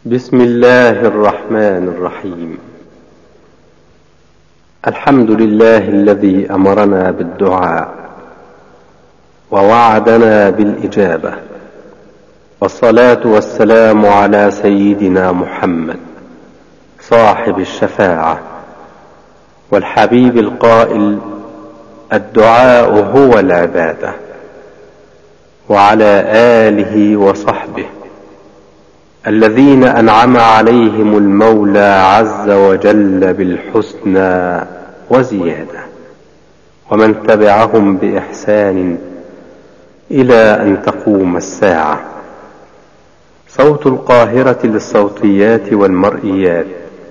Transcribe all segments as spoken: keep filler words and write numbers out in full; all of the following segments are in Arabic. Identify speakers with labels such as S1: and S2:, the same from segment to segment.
S1: بسم الله الرحمن الرحيم. الحمد لله الذي أمرنا بالدعاء ووعدنا بالإجابة، والصلاة والسلام على سيدنا محمد صاحب الشفاعة والحبيب القائل: الدعاء هو العبادة، وعلى آله وصحبه الذين أنعم عليهم المولى عز وجل بالحسنى وزيادة، ومن تبعهم بإحسان إلى أن تقوم الساعة. صوت القاهرة للصوتيات والمرئيات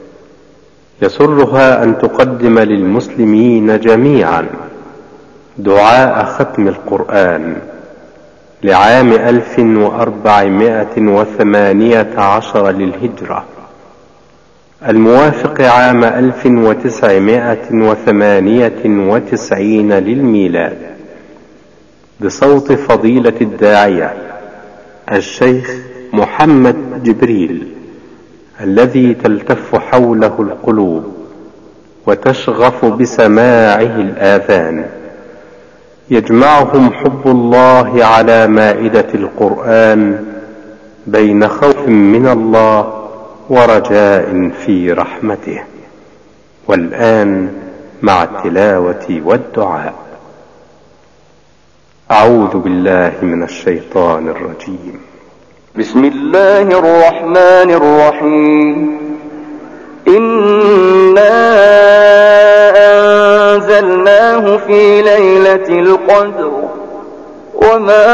S1: يسرها أن تقدم للمسلمين جميعا دعاء ختم القرآن لعام ألف وأربعمائة وثمانية عشر للهجرة، الموافق عام ألف وتسعمائة وثمانية وتسعين للميلاد، بصوت فضيلة الداعية الشيخ محمد جبريل، الذي تلتف حوله القلوب وتشغف بسماعه الآذان. يجمعهم حب الله على مائدة القرآن بين خوف من الله ورجاء في رحمته. والآن مع التلاوة والدعاء. أعوذ بالله من الشيطان الرجيم.
S2: بسم الله الرحمن الرحيم. إنا أنزلناه في ليلة القدر، وما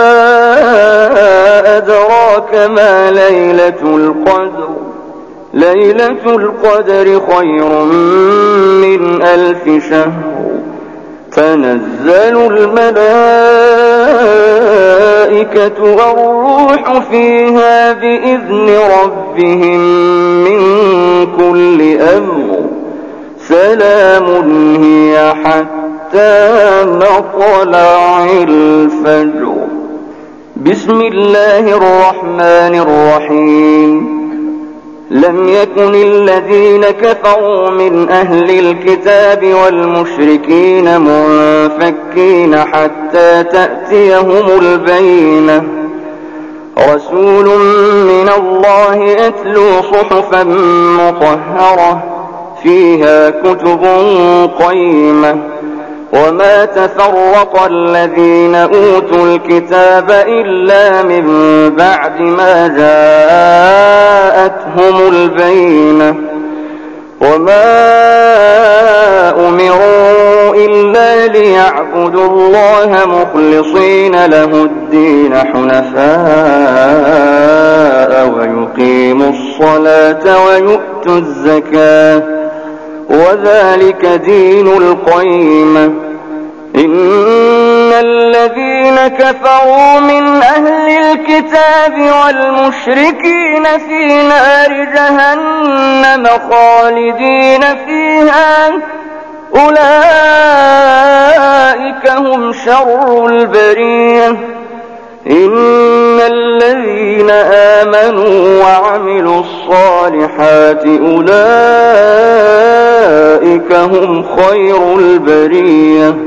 S2: أدراك ما ليلة القدر. ليلة القدر خير من ألف شهر. تنزل الملائكة والروح فيها بإذن ربهم من كل أمر. سلام هي حتى مطلع الفجر. بسم الله الرحمن الرحيم. لم يكن الذين كفروا من أهل الكتاب والمشركين منفكين حتى تأتيهم البينة. رسول من الله يتلو صحفا مطهرة فيها كتب قيمة. وما تفرق الذين أوتوا الكتاب إلا من بعد ما جاءتهم البينة. وما أمروا إلا ليعبدوا الله مخلصين له الدين حنفاء ويقيموا الصلاة ويؤتوا الزكاة، وذلك دين القيمة. إن الذين كفروا من أهل الكتاب والمشركين في نار جهنم خالدين فيها، أولئك هم شر البرية. إن الذين آمنوا وعملوا الصالحات أولئك هم خير البرية.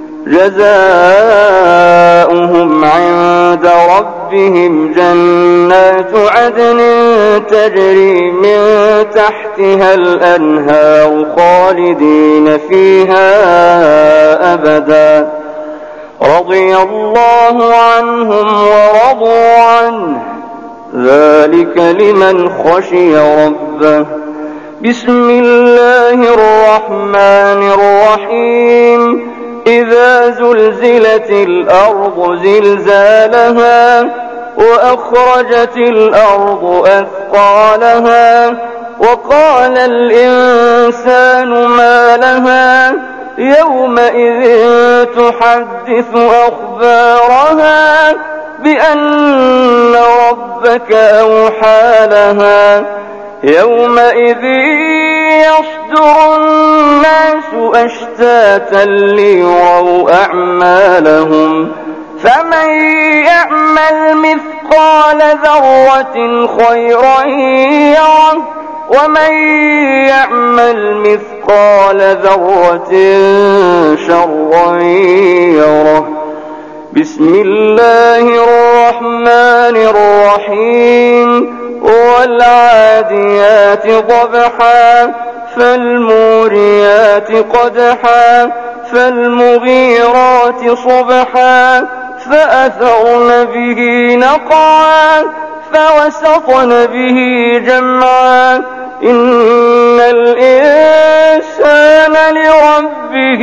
S2: جزاؤهم عند ربهم جنات عدن تجري من تحتها الأنهار خالدين فيها أبدا. رضي الله عنهم ورضوا عنه، ذلك لمن خشي ربه. بسم الله الرحمن الرحيم. إذا زلزلت الأرض زلزالها وأخرجت الأرض أثقالها وقال الإنسان ما لها يومئذ تحدث أخبارها بأن ربك أوحى لها. يومئذ يصدر الناس أشتاتا ليروا أعمالهم. فمن يعمل مثقال ذرة خيرا يره ومن يعمل مثقال ذرة شرا يره. بسم الله الرحمن الرحيم. والعاديات ضبحا فالموريات قدحا فالمغيرات صبحا فأثرن به نقعا فوسطن به جمعا. إن الإنسان لربه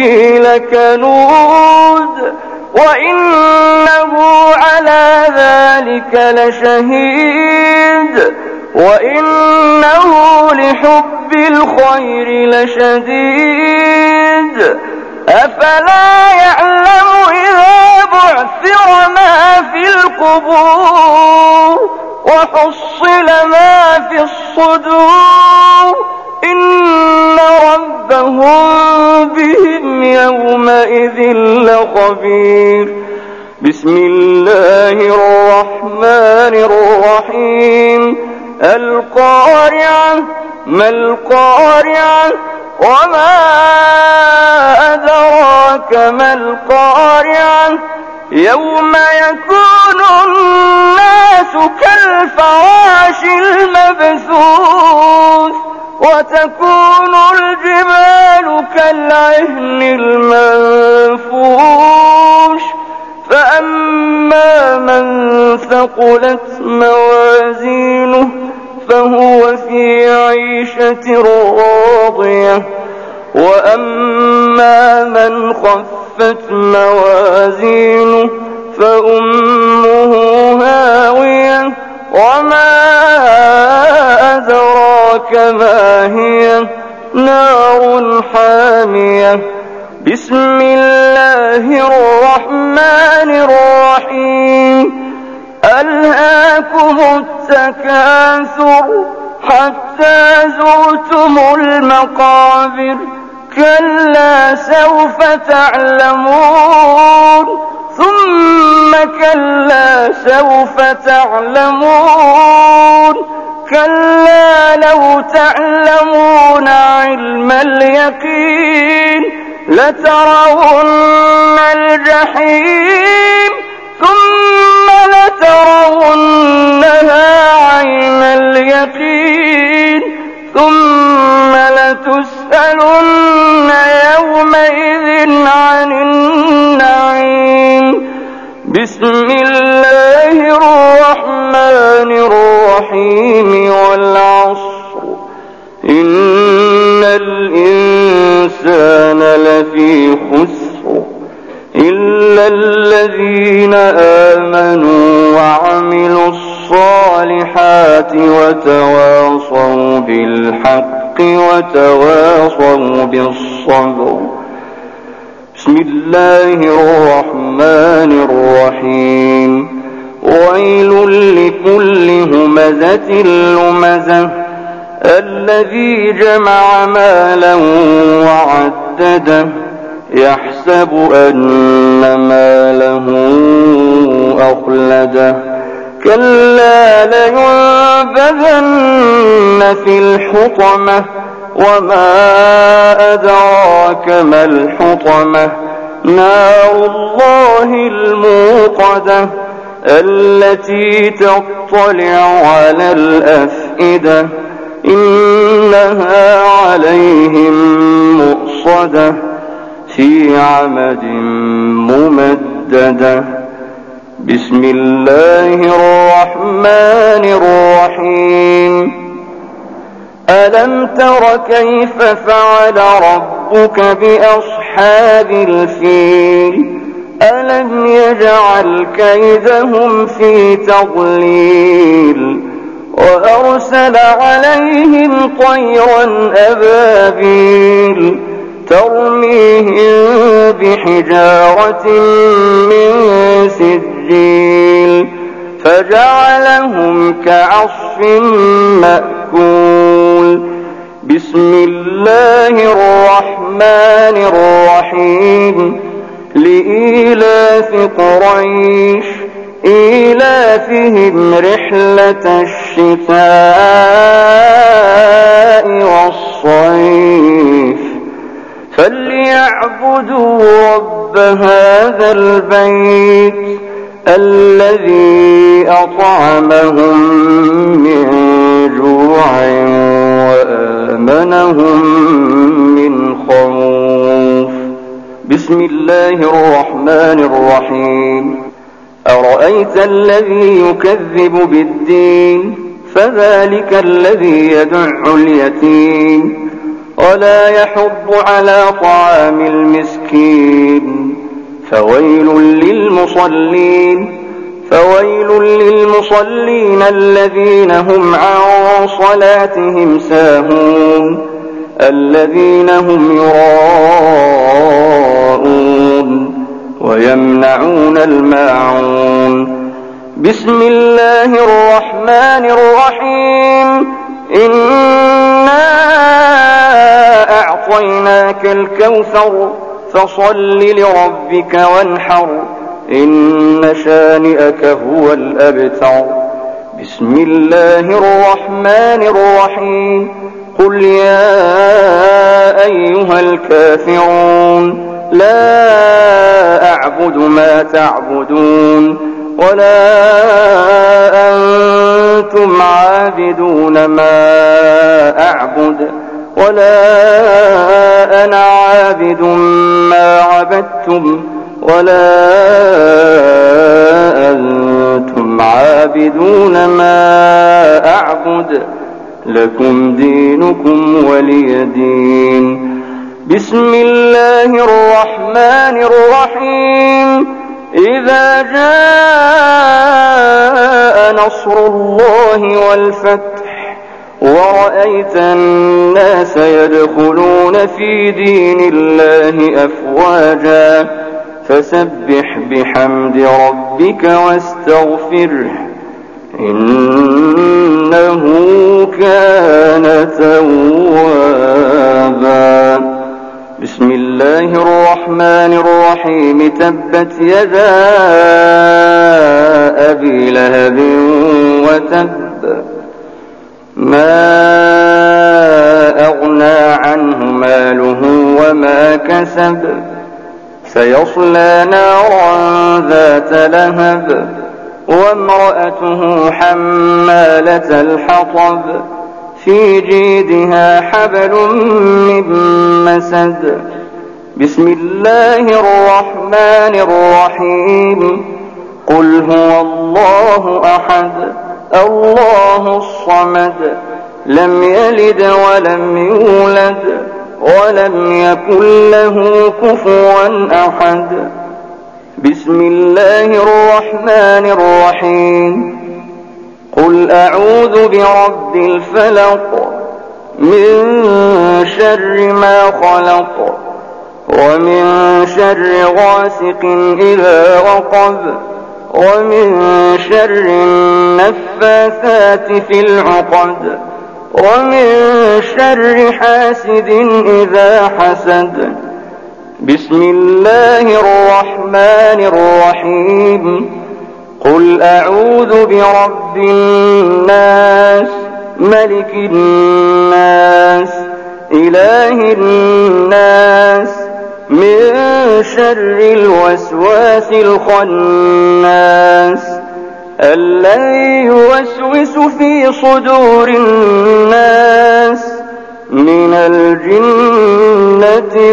S2: لكنود وإنه على ذلك لشهيد وإنه لحب الخير لشديد. أفلا يعلم إذا بعثر ما في القبور وحصل ما في الصدور إن ربهم بهم يومئذ لخبير. بسم الله الرحمن الرحيم. القارعة ما القارعة وما أدراك ما القارعة يوم يكون الناس كالفراش المبثوث وتكون الجبال كالعهن المنفوش. فأما من ثقلت موازينه فهو في عيشة راضية وأما من خفت موازينه فأمه هاوية وما أدراك ما هي نار حامية. بسم الله الرحمن الرحيم. ألهاكم التكاثر حتى زرتم المقابر كلا سوف تعلمون ثم كلا سوف تعلمون كلا لو تعلمون علم اليقين لترون الجحيم ثم لترونها عين اليقين ثم لتسألن يومئذ عن النعيم. بسم الله الرحمن الرحيم. والعصر إن الإنسان لفي خسر إلا الذين آمنوا وعملوا الصالحات وتواصوا بالحق وتواصوا بالصبر. بسم الله الرحمن الرحيم. ويل لكل همزة لمزة الذي جمع مالا وعدده يحسب أن ماله أخلده كلا لينبذن في الحطمة وما أدراك ما الحطمة نار الله الموقدة التي تطلع على الأفئدة إنها عليهم مؤصدة في عمد ممددة. بسم الله الرحمن الرحيم. ألم تر كيف فعل ربك بأصحاب الفيل ألم يجعل كيدهم في تضليل وأرسل عليهم طيرا أبابيل ترميهم بحجارة من سجيل فجعلهم كعصف مأكول. بسم الله الرحمن الرحيم. لإيلاف قريش إيلافهم رحلة الشتاء والصيف فليعبدوا رب هذا البيت الذي أطعمهم من جوع وآمنهم من خوف. بسم الله الرحمن الرحيم. أرأيت الذي يكذب بالدين فذلك الذي يدع اليتيم ولا يحض على طعام المسكين فويل للمصلين فويل للمصلين الذين هم عن صلاتهم ساهون الذين هم يراءون ويمنعون الماعون. بسم الله الرحمن الرحيم. إنا أعطيناك الكوثر فصل لربك وانحر إن شانئك هو الأبتر. بسم الله الرحمن الرحيم. قل يا أيها الكافرون لا أعبد ما تعبدون ولا أنتم عابدون ما أعبد ولا أنا عابد ما عبدتم ولا أنتم عابدون ما أعبد لكم دينكم ولي دين. بسم الله الرحمن الرحيم. إذا جاء نصر الله والفتح ورأيت الناس يدخلون في دين الله أفواجا فسبح بحمد ربك واستغفره إنه كان توابا. بسم الله الرحمن الرحيم. تبت يدا أبي لهب وتب ما أغنى عنه ماله وما كسب سيصلى نارا ذات لهب وامرأته حمالة الحطب في جيدها حبل من مسد. بسم الله الرحمن الرحيم. قل هو الله أحد الله الصمد لم يلد ولم يولد ولم يكن له كفوا أحد. بسم الله الرحمن الرحيم. قل أعوذ برب الفلق من شر ما خلق ومن شر غاسق إذا وقب ومن شر النفاثات في العقد ومن شر حاسد إذا حسد. بسم الله الرحمن الرحيم. قل أعوذ برب الناس ملك الناس إله الناس من شر الوسواس الخناس الذي يوسوس في صدور الناس من الجنة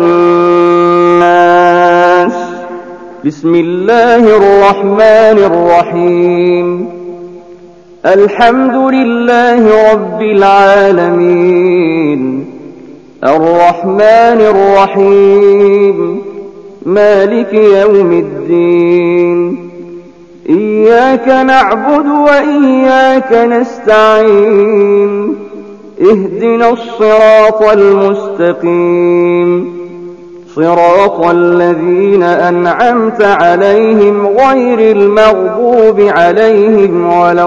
S2: والناس. بسم الله الرحمن الرحيم. الحمد لله رب العالمين الرحمن الرحيم مالك يوم الدين إياك نعبد وإياك نستعين اهدنا الصراط المستقيم صراط الذين أنعمت عليهم غير المغضوب عليهم ولا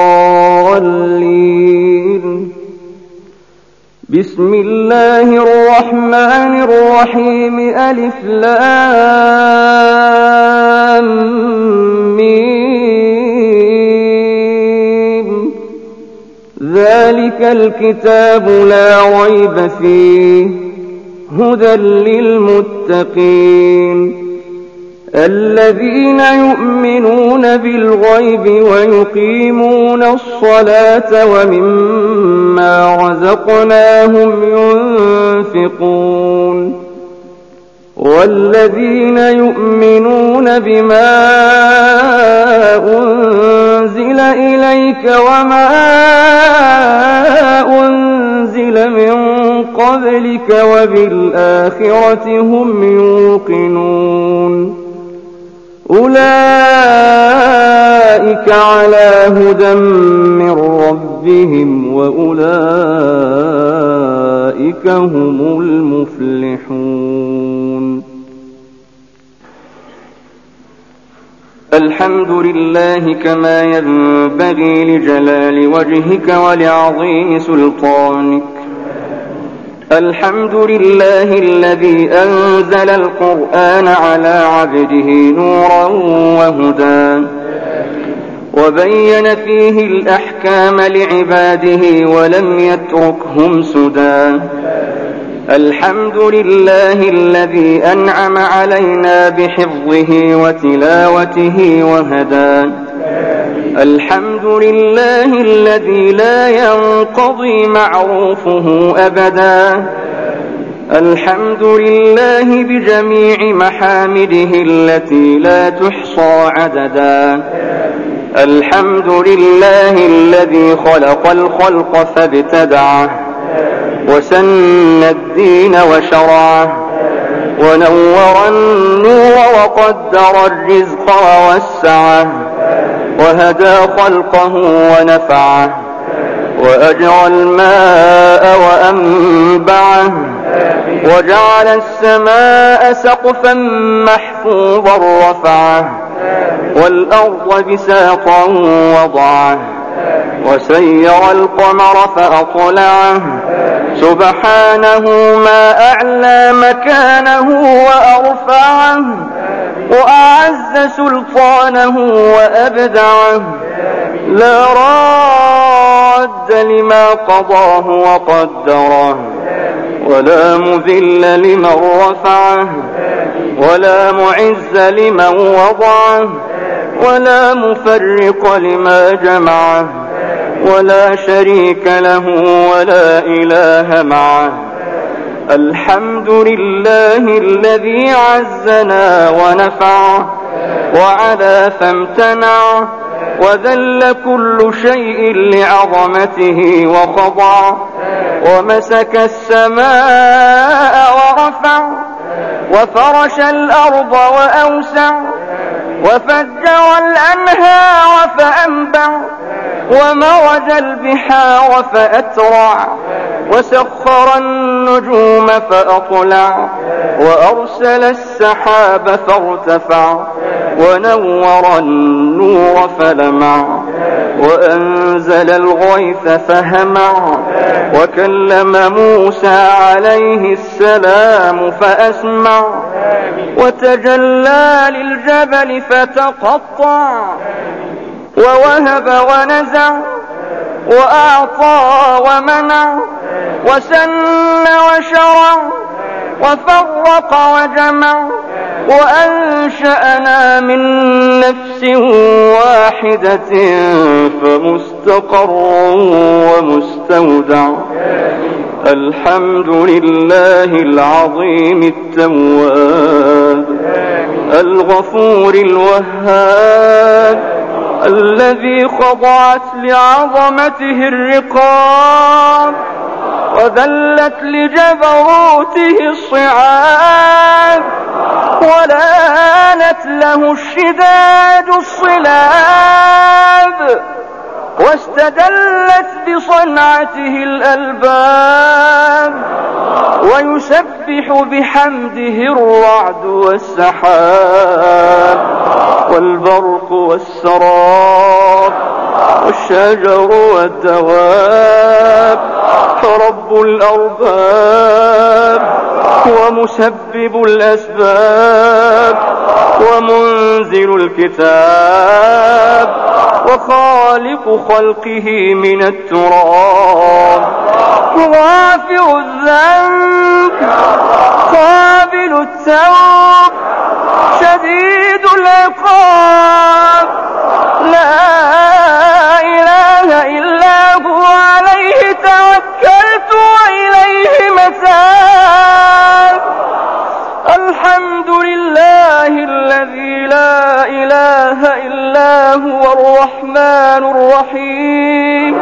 S2: الضالين. بسم الله الرحمن الرحمن الرحيم ألف لام ميم ذلك الكتاب لا ريب فيه هدى للمتقين الذين يؤمنون بالغيب ويقيمون الصلاة ومما رزقناهم ينفقون والذين يؤمنون بما أنزل إليك وما أنزل من قبلك وبالآخرة هم يوقنون أولئك على هدى من ربهم وأولئك هم المفلحون الحمد لله كما ينبغي لجلال وجهك ولعظيم سلطانك الحمد لله الذي أنزل القرآن على عبده نورا وهدى وبين فيه الأحكام لعباده ولم يتركهم سدى الحمد لله الذي أنعم علينا بحفظه وتلاوته وهدى الحمد لله الذي لا ينقضي معروفه أبدا الحمد لله بجميع محامده التي لا تحصى عددا الحمد لله الذي خلق الخلق فابتدعه وسن الدين وشرعه ونور النور وقدر الرزق ووسعه وهدى خلقه ونفعه وأجرى الماء وأنبعه وجعل السماء سقفا محفوظا رفعه والأرض بساطا وضعه وسير القمر فأطلعه سبحانه ما أعلى مكانه وأرفعه وأعز سلطانه وأبدعه لا راد لما قضاه وقدره ولا مذل لمن رفعه ولا معز لمن وضعه ولا مفرق لما جمعه ولا شريك له ولا إله معه الحمد لله الذي عزنا ونفعه وعلى فامتنع وذل كل شيء لعظمته وخضع ومسك السماء ورفع وفرش الأرض وأوسع وفجر الأنهار فأنبع ومرج البحار فأترع وسخر النجوم فأطلع وأرسل السحاب فارتفع ونور النور فلمع وأنزل الغيث فهمع وكلم موسى عليه السلام فأسمع وتجلى للجبل فتقطع ووهب ونزع وأعطى ومنع وسن وشرع وفرق وجمع وأنشأنا من نفس واحدة فمستقر ومستودع الحمد لله العظيم التواب الغفور الوهاب الذي خضعت لعظمته الرقاب وذلت لجبروته الصعاب ولانت له الشداد الصلاب واستدلت بصنعته الألباب ويسبح بحمده الرعد والسحاب والبرق والسراب والشجر والدواب رب الأرباب ومسبب الأسباب ومنزل الكتاب وخالق خلقه من التراب غافر الذنب قابل التوب شديد العقاب لا إله إلا هو عليه توكلت وإليه متاب الحمد لله الذي لا إله إلا هو الرحمن الرحيم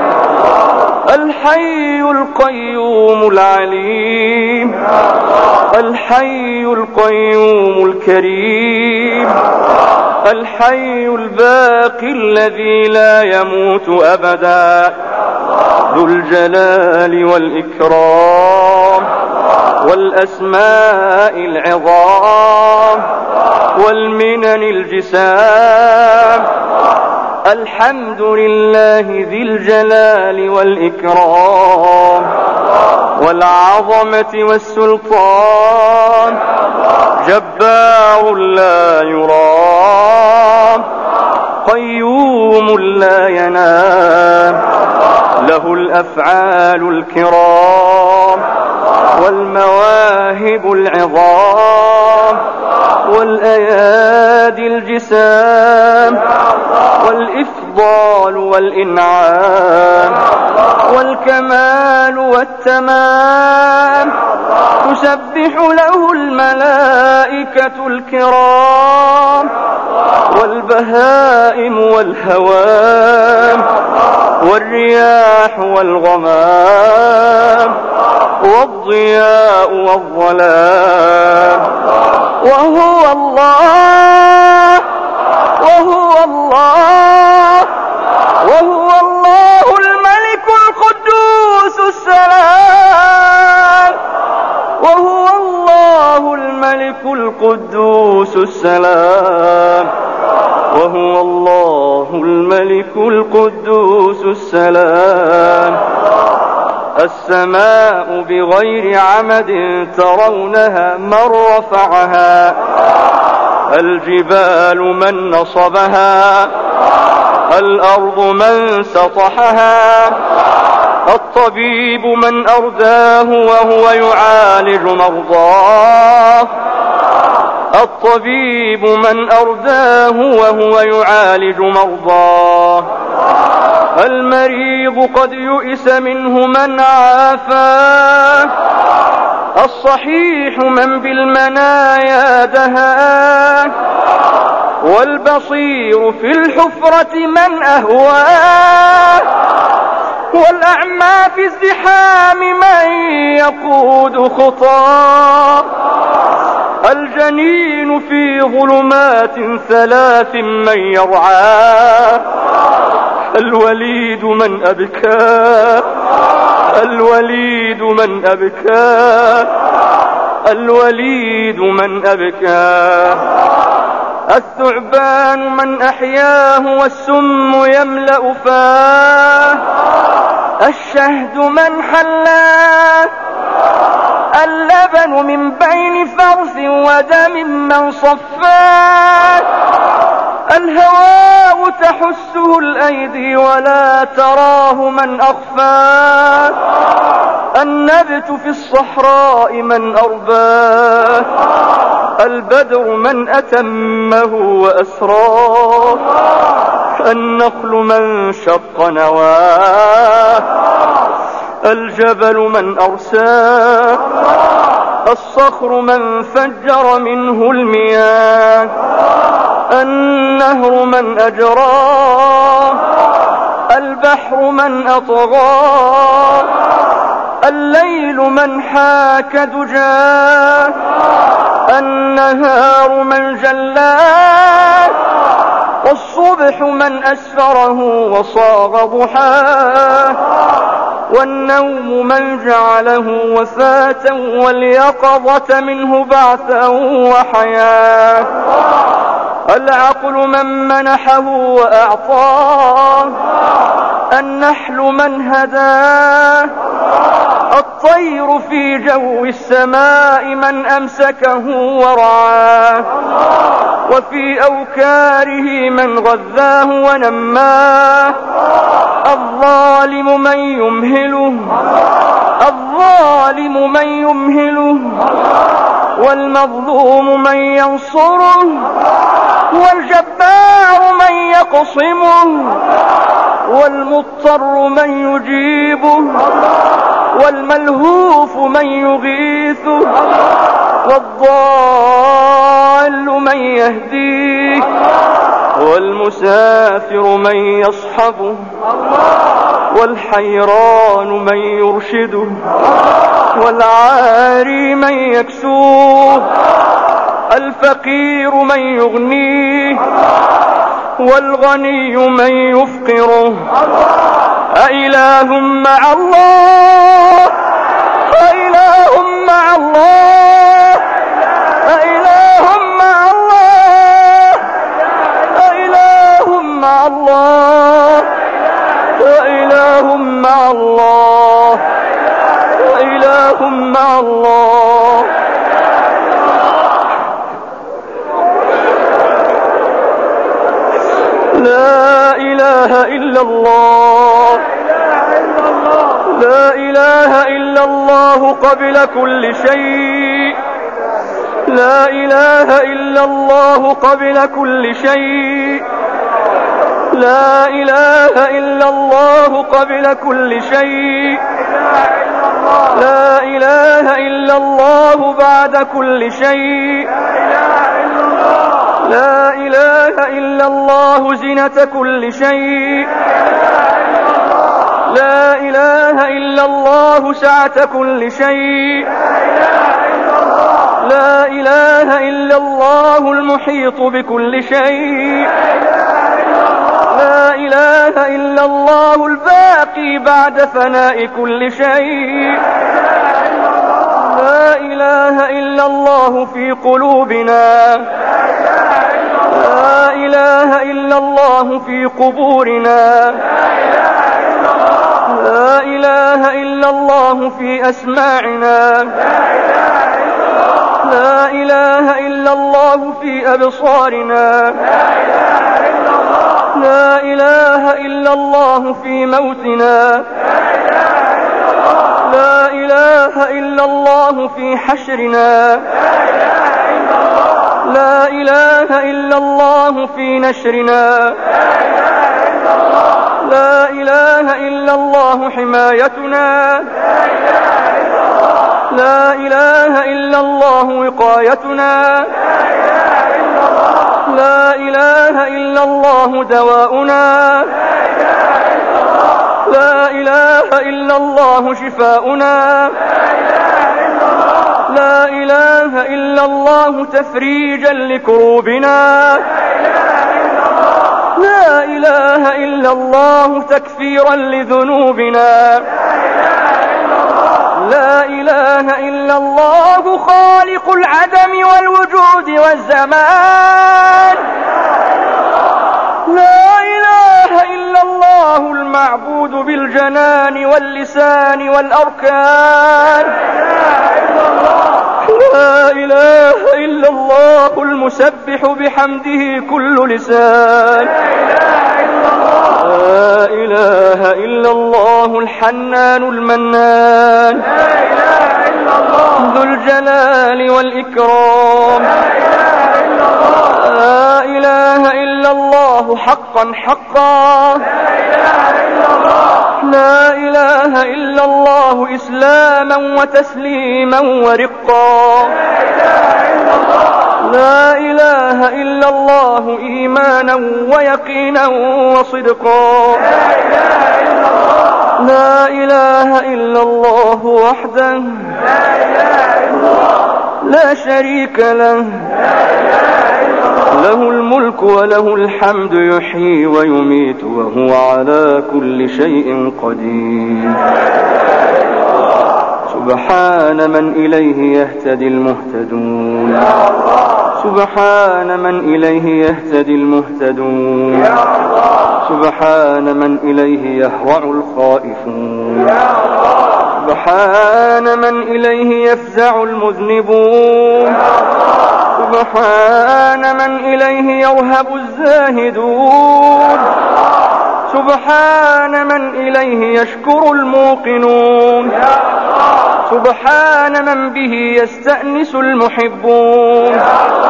S2: الحي القيوم العليم الحي القيوم الكريم الحي الباقي الذي لا يموت أبدا ذو الجلال والإكرام والأسماء العظام والمنن الجسام الحمد لله ذي الجلال والإكرام والعظمة والسلطان جبار لا يرام قيوم لا ينام له الأفعال الكرام والمواهب العظام والأيادي الجسام والإفضال والإنعام والكمال والتمام تسبح له الملائكة الكرام والبهائم والهوام والرياح والغمام والضياء والظلام وهو الله وهو الله وهو الله الملك القدوس السلام وهو الله الملك القدوس السلام وهو الله الملك القدوس السلام السماء بغير عمد ترونها من رفعها الجبال من نصبها الأرض من سطحها الطبيب من أرداه وهو يعالج مرضاه الطبيب من أرداه وهو يعالج مرضاه المريض قد يئس منه من عافاه الصحيح من بالمنايا دهاه والبصير في الحفرة من أهواه والأعمى في الزحام من يقود خطاه الجنين في ظلمات ثلاث من يرعاه الوليد من أبكاه الوليد من أبكاه الوليد من أبكاه الثعبان من أحياه والسم يملأ فاه الشهد من حلاه اللبن من بين فرث ودم من صفاه الهواء تحسه الأيدي ولا تراه من أخفاه النبت في الصحراء من أرباه البدر من أتمه وأسراه النخل من شق نواه الجبل من أرساه الصخر من فجر منه المياه النهر من أجراه البحر من أطغاه الليل من حاك دجاه النهار من جلاه والصبح من أسفره وصاغ ضحاه والنوم من جعله وفاة واليقظة منه بعثا وحياة العقل من منحه وأعطاه النحل من هداه، الطير في جو السماء من أمسكه ورعاه، وفي أوكاره من غذاه ونماه. الظالم من يمهله، الظالم من يمهله، والمظلوم من ينصره، والجبار من يقصمه، والمضطر من يجيبه، والملهوف من يغيثه، والضال من يهديه، والمسافر من يصحبه، والحيران من يرشده، والعاري من يكسوه، الفقير من يغنيه، والغني من يفقره. أإله مع الله، أإله مع الله، أإله مع الله، أإله مع الله، أإله مع الله، أإله مع الله. لا إله إلا الله، لا إله إلا الله قبل كل شيء، لا إله إلا الله قبل كل شيء، لا إله إلا الله قبل كل شيء، لا إله إلا الله بعد كل شيء، لا إله إلا الله زينة كل شيء، لا إله إلا الله سعة كل شيء، لا إله إلا الله المحيط بكل شيء، لا إله إلا الله الباقي بعد فناء كل شيء، لا إله إلا الله في قلوبنا، لا إله إلا الله في قبورنا، لا إله إلا الله في أسماعنا، لا إله إلا الله في أبصارنا، لا إله إلا الله في موتنا، لا إله إلا الله في حشرنا، لا إله إلا الله في نشرنا، لا إله إلا الله حمايتنا، لا إله إلا الله وقايتنا، لا إله إلا الله دواؤنا، لا إله إلا الله شفاؤنا، لا إله إلا الله تفريجا لكروبنا، لا إله إلا الله تكفيرا لذنوبنا، لا إله إلا الله خالق العدم والوجود والزمان، لا إله إلا الله المعبود بالجنان واللسان والأركان، لا إله إلا الله المسبح بحمده كل لسان، لا إله إلا الله الحنان المنان، ذو الجلال والإكرام، لا إله إلا الله حقا حقا، لا إله إلا الله إسلاما وتسليما ورقا، لا إله إلا الله إيمانا ويقينا وصدقا، لا إله إلا الله وحده لا شريك له، له الملك وله الحمد يحيي ويميت وهو على كل شيء قدير. سبحان من إليه يهتدي المهتدون، سبحان من إليه يهتدي المهتدون، سبحان من إليه يهرع الخائفون، سبحان من إليه يفزع المذنبون، سبحان من إليه يرهب الزاهدون، سبحان من إليه يشكر الموقنون، سبحان من به يستأنس المحبون،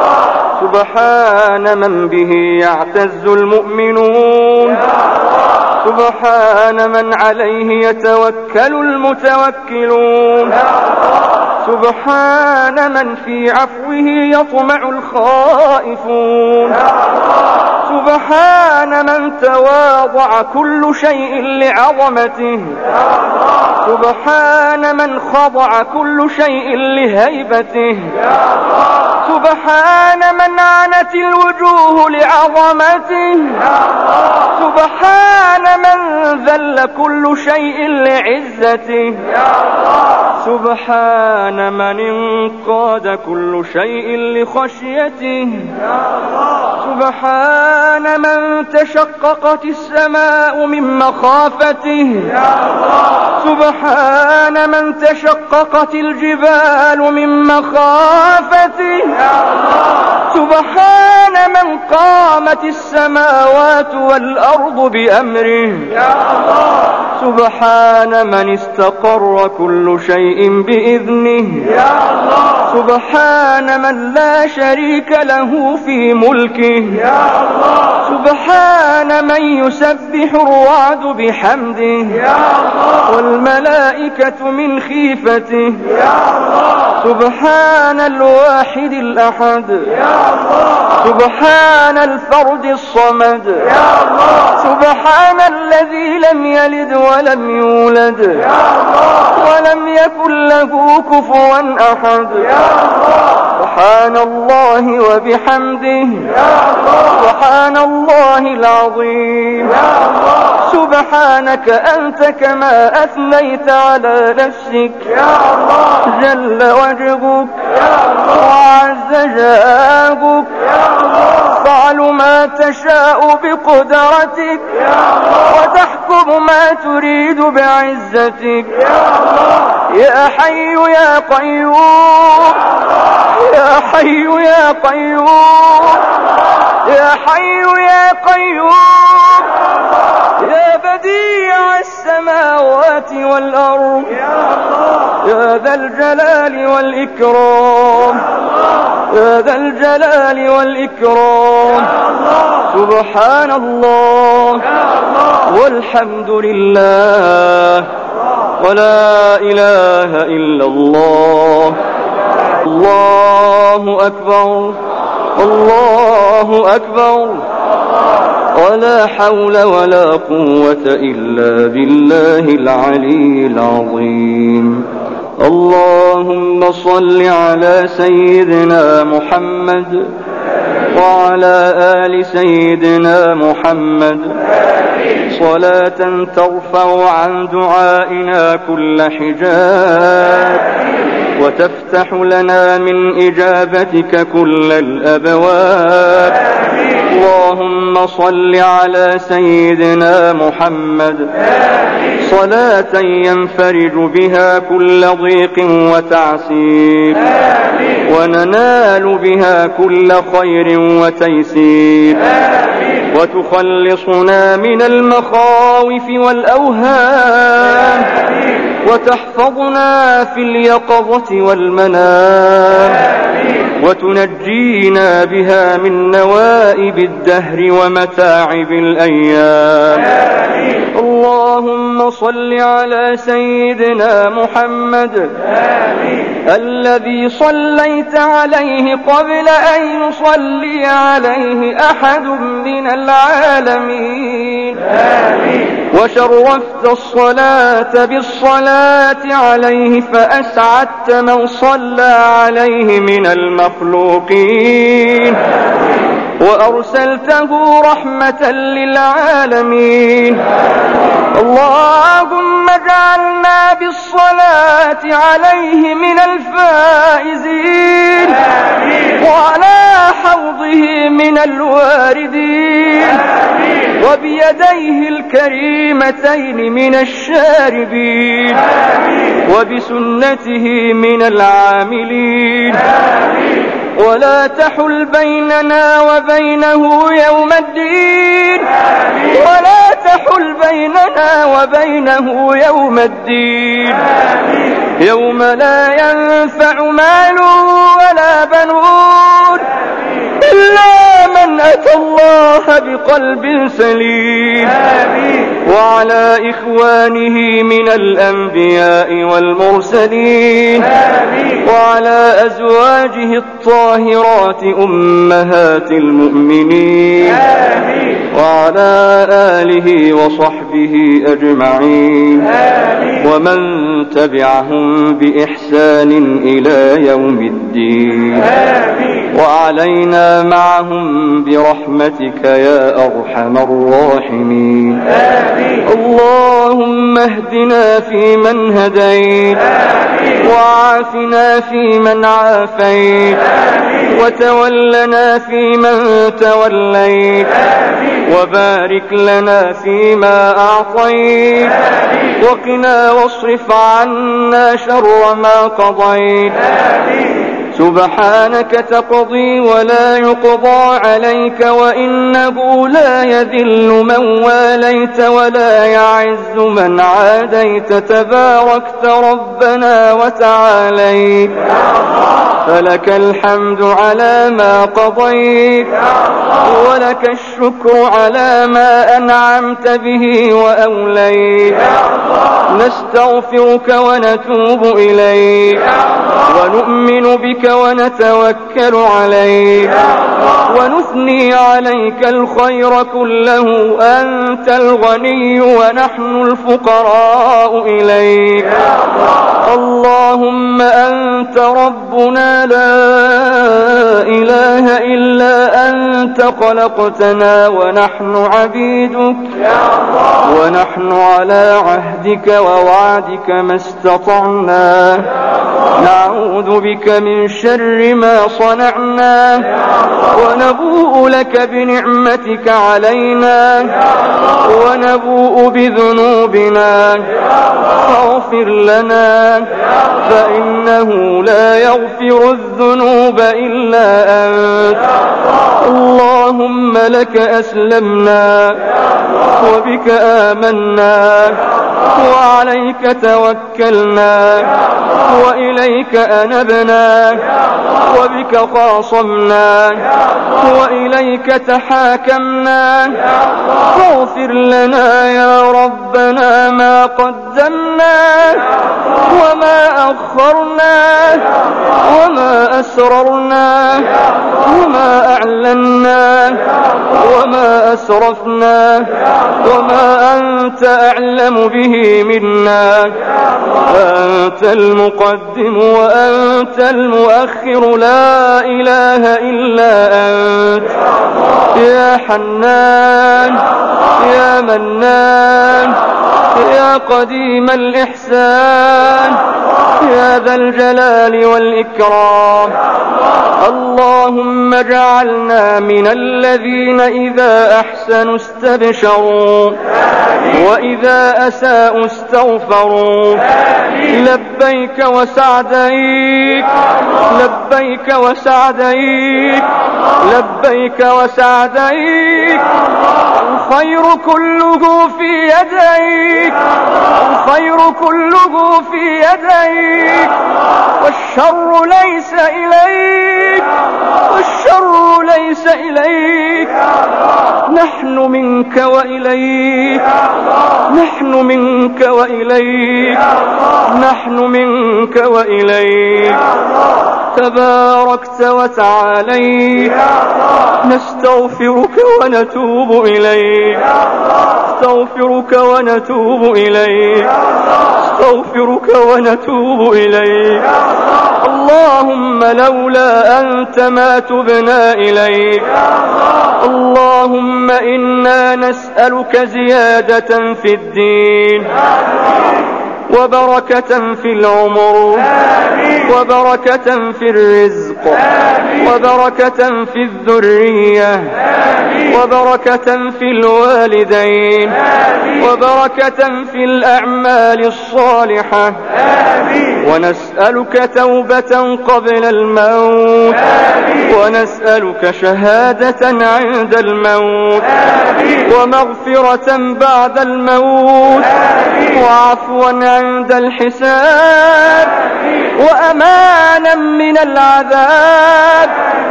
S2: سبحان من به يعتز المؤمنون، سبحان من عليه يتوكل المتوكلون، سبحان من في عفوه يطمع الخائفون، سبحان من تواضع كل شيء لعظمته، سبحان من خضع كل شيء لهيبته، سبحان من عنت الوجوه لعظمته، سبحان من ذل كل شيء لعزته، سبحان من انقاد كل شيء لخشيته، سبحان من تشققت السماء من مخافته، سبحان من تشققت الجبال من مخافته، سبحان من قامت السماوات والأرض بأمره، سبحان من استقر كل شيء بإذنه، سبحان من لا شريك له في ملكه، سبحان من يسبح الرعد بحمده والملائكة من خيفته، سبحان الواحد الأحد، سبحان الفرد الصمد، سبحان الذي لم يلد ولم يولد ولم يكن له كفوا أحد، سبحان الله وبحمده، سبحان الله العظيم، سبحانك أنت كما أثنيت على نفسك، جل وجهك وعز جاهك، تفعل ما تشاء بقدرتك وتحكم ما تريد بعزتك، يا حي يا قيوم، يا حي يا قيوم، يا حي يا قيوم، يا بديع السماوات والأرض، يا ذا الجلال والإكرام، يا ذا الجلال والإكرام، سبحان الله والحمد لله ولا إله إلا الله، الله أكبر، الله أكبر، ولا حول ولا قوة إلا بالله العلي العظيم. اللهم صل على سيدنا محمد وعلى آل سيدنا محمد صلاة ترفع عن دعائنا كل حجاب وتفتح لنا من إجابتك كل الأبواب. اللهم صل على سيدنا محمد صلاة ينفرج بها كل ضيق وتعسير وننال بها كل خير وتيسير وتخلصنا من المخاوف والأوهام وتحفظنا في اليقظة والمنام وتنجينا بها من نوائب الدهر ومتاعب الأيام. اللهم صل على سيدنا محمد الذي صليت عليه قبل أن يصلي عليه أحد من العالمين وشرفت الصلاة بالصلاة عليه فأسعدت من صلى عليه من المخلوقين وأرسلته رحمة للعالمين. اللهم اجعلنا بالصلاة عليه من الفائزين وعلى حوضه من الواردين وبيديه الكريمتين من الشاربين وبسنته من العاملين ولا تحل بيننا وبينه يوم الدين ولا تحل بيننا وبينه يوم الدين يوم لا ينفع مال ولا بنون إلا من أتى الله بقلب سليم وعلى إخوانه من الأنبياء والمرسلين وعلى أزواجه الطاهرات أمهات المؤمنين وعلى آله وصحبه أجمعين ومن تبعهم بإحسان إلى يوم الدين وعلينا معهم برحمتك يا أرحم الراحمين اللهم اهدنا فيمن هديت وعافنا فيمن عافيت وتولنا فيمن توليت وبارك لنا فيما أعطيت وقنا واصرف عنا شر ما قضيت سبحانك تقضي ولا يقضى عليك وإنه لا يذل من واليت ولا يعز من عاديت تباركت ربنا وتعاليت فلك الحمد على ما قضيت ولك الشكر على ما أنعمت به وأوليت نستغفرك ونتوب إليك ونؤمن بك ونتوكل عليك ونثني عليك الخير كله أنت الغني ونحن الفقراء إليك اللهم أنت ربنا لا إله إلا أنت خلقتنا ونحن عبيدك ونحن على عهدك ووعدك ما استطعنا نعوذ بك من شر ما صنعنا ونبوء لك بنعمتك علينا ونبوء بذنوبنا فاغفر لنا فإنه لا يغفر الذنوب إلا أنت اللهم لك أسلمنا وبك آمنا وعليك توكلنا وإليك أنبنا وبك خاصمنا وإليك تحاكمنا فاغفر لنا يا ربنا ما قدمنا وما أخرنا وما أسررنا وما أعلنا وما أسرفنا وما أنت أعلم به منا أنت المقدم وأنت المؤخر لا إله إلا أنت يا حنان يا منان يا قديم الإحسان يا ذا الجلال والإكرام اللهم اجعلنا من الذين إذا أحسنوا استبشروا وإذا أساءوا استغفروا لبيك وسعديك لبيك وسعديك لبيك وسعديك الخير كله في يديك الخير كله في يديك والشر ليس إليك والشر ليس إليك نحن منك وإليك نحن منك وإليك نحن منك وإليك تباركت وتعاليت نستغفرك ونتوب إليك نستغفرك ونتوب إليك نستغفرك ونتوب إليك اللهم لولا أنت ما تبنا إليك اللهم إنا نسألك زيادة في الدين وبركة في العمر وبركة في الرزق وبركة في الذرية وبركة في الوالدين وبركة في الأعمال الصالحة ونسألك توبة قبل الموت ونسألك شهادة عند الموت ومغفرة بعد الموت وعفوا عند الحساب وأمانا من العذاب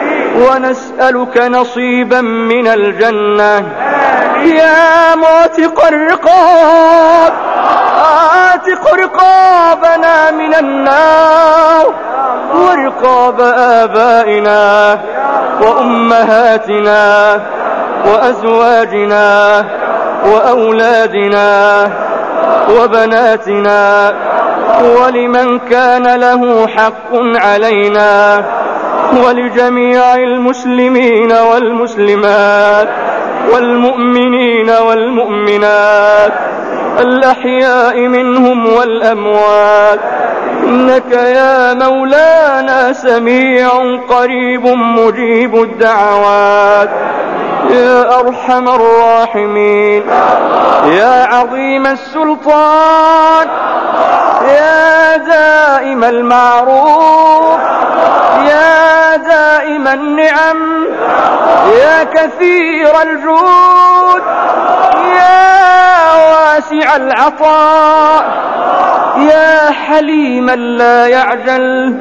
S2: ونسألك نصيبا من الجنة يا معتق الرقاب اعتق رقابنا من النار ورقاب آبائنا وأمهاتنا وأزواجنا وأولادنا وبناتنا ولمن كان له حق علينا ولجميع المسلمين والمسلمات والمؤمنين والمؤمنات الأحياء منهم والأموات إنك يا مولانا سميع قريب مجيب الدعوات يا أرحم الراحمين يا عظيم السلطان يا دائم المعروف يا دائم النعم يا كثير الجود يا واسع العطاء يا حليما لا يعجل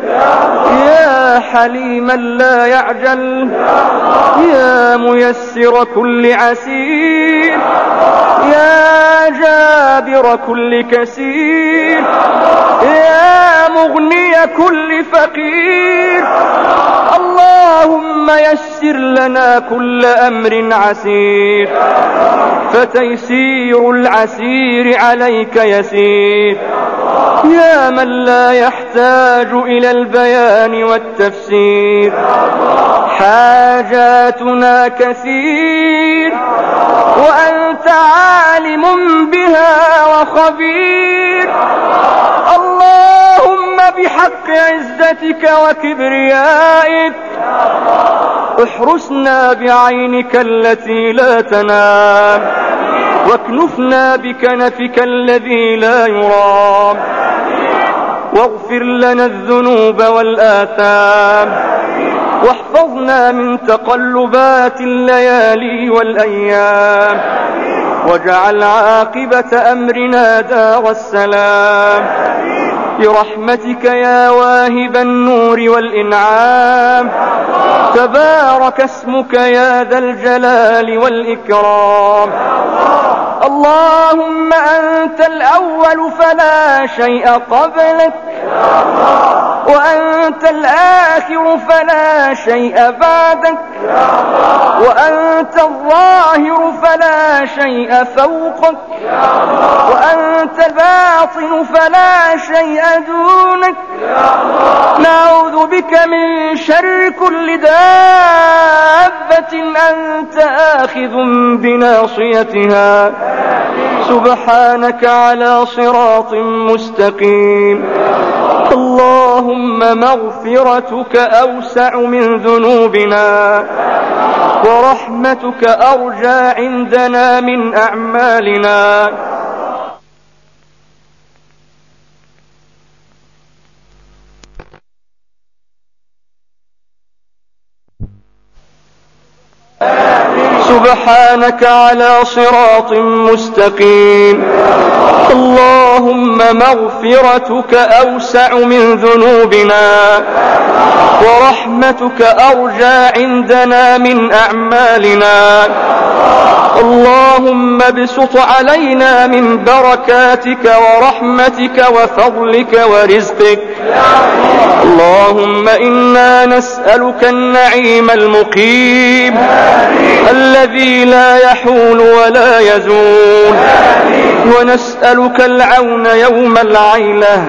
S2: يا حليما لا يعجل يا ميسر كل عسير يا جابر كل كسير يا مغني كل فقير اللهم يسر لنا كل أمر عسير فتيسير العسير عليك يسير يا من لا يحتاج إلى البيان والتفسير حاجاتنا كثير وأنت عالم بها وخبير اللهم بحق عزتك وكبريائك احرسنا بعينك التي لا تنام واكنفنا بكنفك الذي لا يرام واغفر لنا الذنوب والآثام واحفظنا من تقلبات الليالي والأيام واجعل عاقبة أمرنا دار السلام برحمتك يا واهب النور والإنعام تبارك اسمك يا ذا الجلال والإكرام اللهم أنت الأول فلا شيء قبلك وأنت الآخر فلا شيء بعدك وأنت الظاهر فلا شيء فوقك وأنت الباطن فلا شيء دونك نعوذ بك من شر كل دابة أنت آخذ بناصيتها سبحانك على صراط مستقيم اللهم مغفرتك أوسع من ذنوبنا ورحمتك أرجى عندنا من أعمالنا سبحانك على صراط مستقيم اللهم مغفرتك أوسع من ذنوبنا ورحمتك أرجى عندنا من أعمالنا اللهم ابسط علينا من بركاتك ورحمتك وفضلك ورزقك اللهم إنا نسألك النعيم المقيم الذي لا يحول ولا يزول، ونسألك العون يوم العيلة،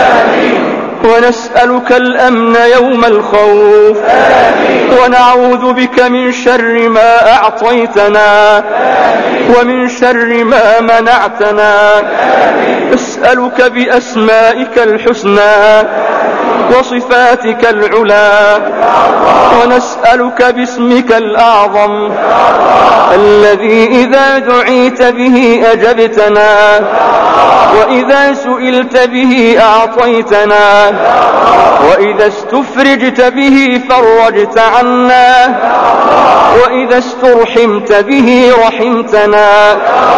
S2: ونسألك الأمن يوم الخوف، ونعوذ بك من شر ما أعطيتنا ومن شر ما منعتنا. أسألك بأسمائك الحسنى وصفاتك العلى، ونسألك باسمك الأعظم الذي إذا دعيت به أجبتنا، وإذا سئلت به أعطيتنا، وإذا استفرجت به فرجت عنا، وإذا استرحمت به رحمتنا.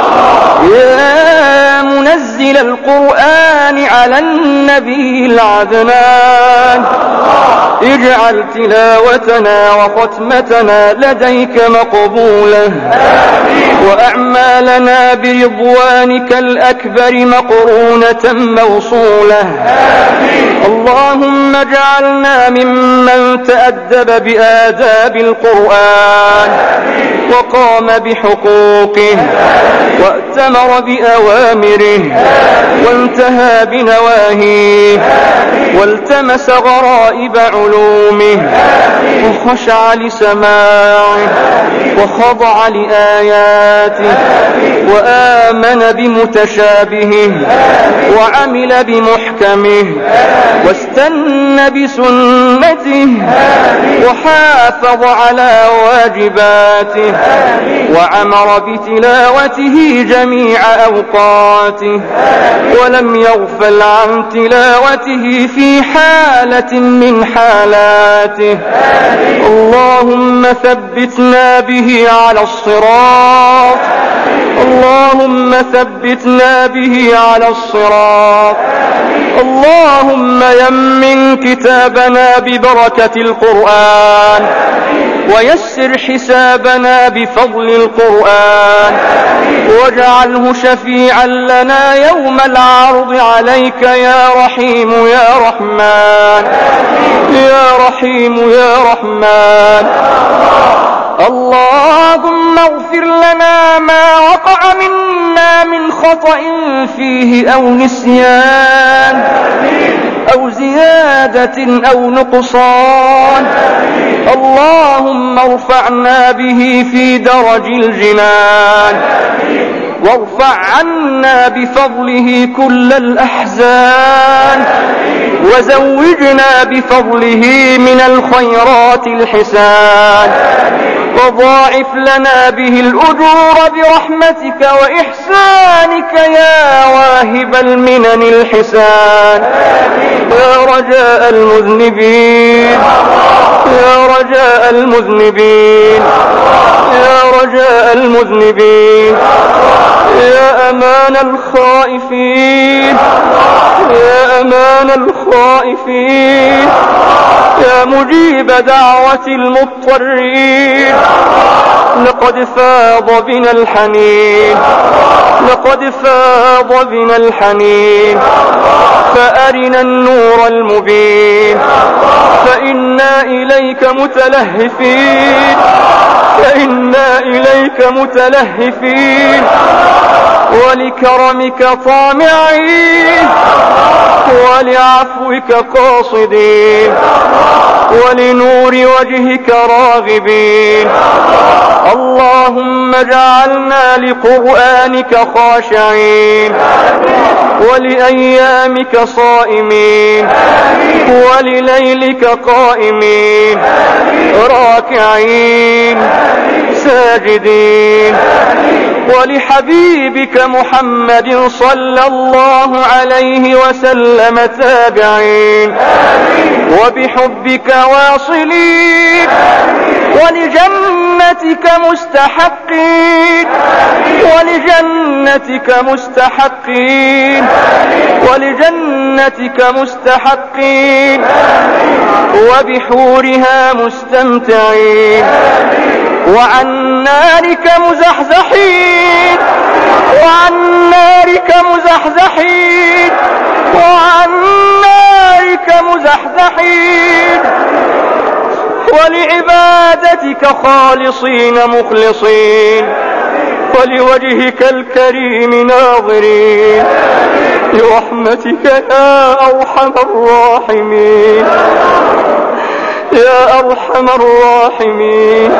S2: يا منزل القرآن على النبي العدنان، اجعل تلاوتنا وختمتنا لديك مقبولة، وأعمالنا برضوانك الأكبر مقرونة موصولة. اللهم اجعلنا ممن تأدب بآداب القرآن، وقام بحقوقه، وأتمر بأوامره، وانتهى بنواهيه، والتمس غرائب علومه، وخشع لسماعه، وخضع لآياته، وآمن بمتشابهه، وعمل بمحكمه، واستنى بسنته، وحافظ على واجباته، وعمر بتلاوته جميع أوقاته، ولم يغفل عن تلاوته في حالة من حالاته. اللهم ثبتنا به على الصراط، اللهم ثبتنا به على الصراط. اللهم يمن كتابنا ببركة القرآن، ويسر حسابنا بفضل القرآن، واجعله شفيعا لنا يوم العرض عليك يا رحيم يا رحمن، يا رحيم يا رحمن. اللهم اغفر لنا ما وقع منا من خطأ فيه أو نسيان أو زيادة أو نقصان. اللهم ارفعنا به في درج الجنان، وارفع عنا بفضله كل الأحزان، وزوجنا بفضله من الخيرات الحسان، وضاعف لنا به الأجور برحمتك وإحسانك يا واهب المنن الحسان. يا رجاء المذنبين، يا رجاء المذنبين، يا رجاء المذنبين، يا أمان الخائفين، يا أمان الخائفين، يا مجيب دعوة المضطرين. لقد فاض بنا الحنين، لقد فاض بنا الحنين، فأرنا النور المبين، فإنا إليك متلهفين، فإنا إليك متلهفين، ولكرمك طامعين، ولعفوك قاصدين، ولنور وجهك راغبين. اللهم اجعلنا لقرآنك خاشعين، ولأيامك صائمين، ولليلك قائمين، راكعين ساجدين، ولحبيبك محمد صلى الله عليه وسلم تابعين، وبحبك واصلين، ولجنتك مستحقين، ولجنتك مستحقين، ولجنتك مستحقين، وبحورها مستمتعين، وعن نارك مزحزحين، وعن نارك مزحزحين، وعن نارك مزحزحين. مزحزحين، ولعبادتك خالصين مخلصين، ولوجهك الكريم ناظرين، برحمتك يا أرحم الراحمين، يا أرحم الراحمين.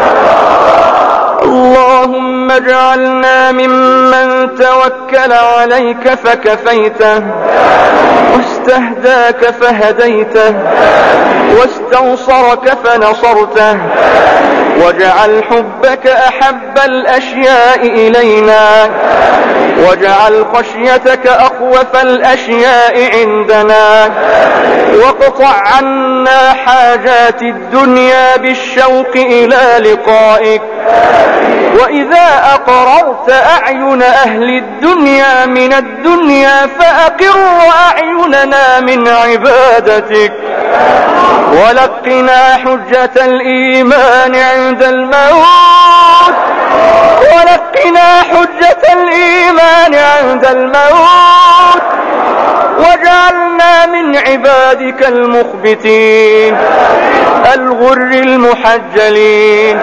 S2: اللهم اجعلنا ممن توكل عليك فكفيته، واستهداك فهديته، واستنصرك فنصرته، واجعل حبك أحب الأشياء إلينا، واجعل خشيتك أخوف الأشياء عندنا، واقطع عنا حاجات الدنيا بالشوق إلى لقائك. وإذا أقررت أعين أهل الدنيا من الدنيا فأقر أعيننا من عبادتك، ولقنا حجة الإيمان عند الموت، ولقنا حجة الإيمان عند الموت، واجعلنا من عبادك المخبتين الغر المحجلين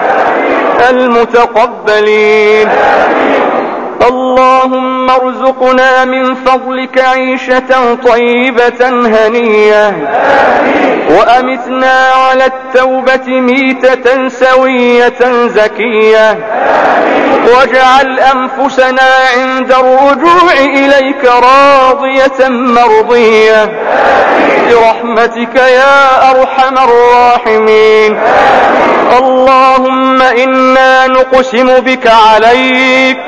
S2: المتقبلين. اللهم ارزقنا من فضلك عيشة طيبة هنية، وأمتنا على التوبة ميتة سوية زكية، واجعل أنفسنا عند الرجوع إليك راضية مرضية، برحمتك يا أرحم الراحمين. اللهم إنا نقسم بك عليك،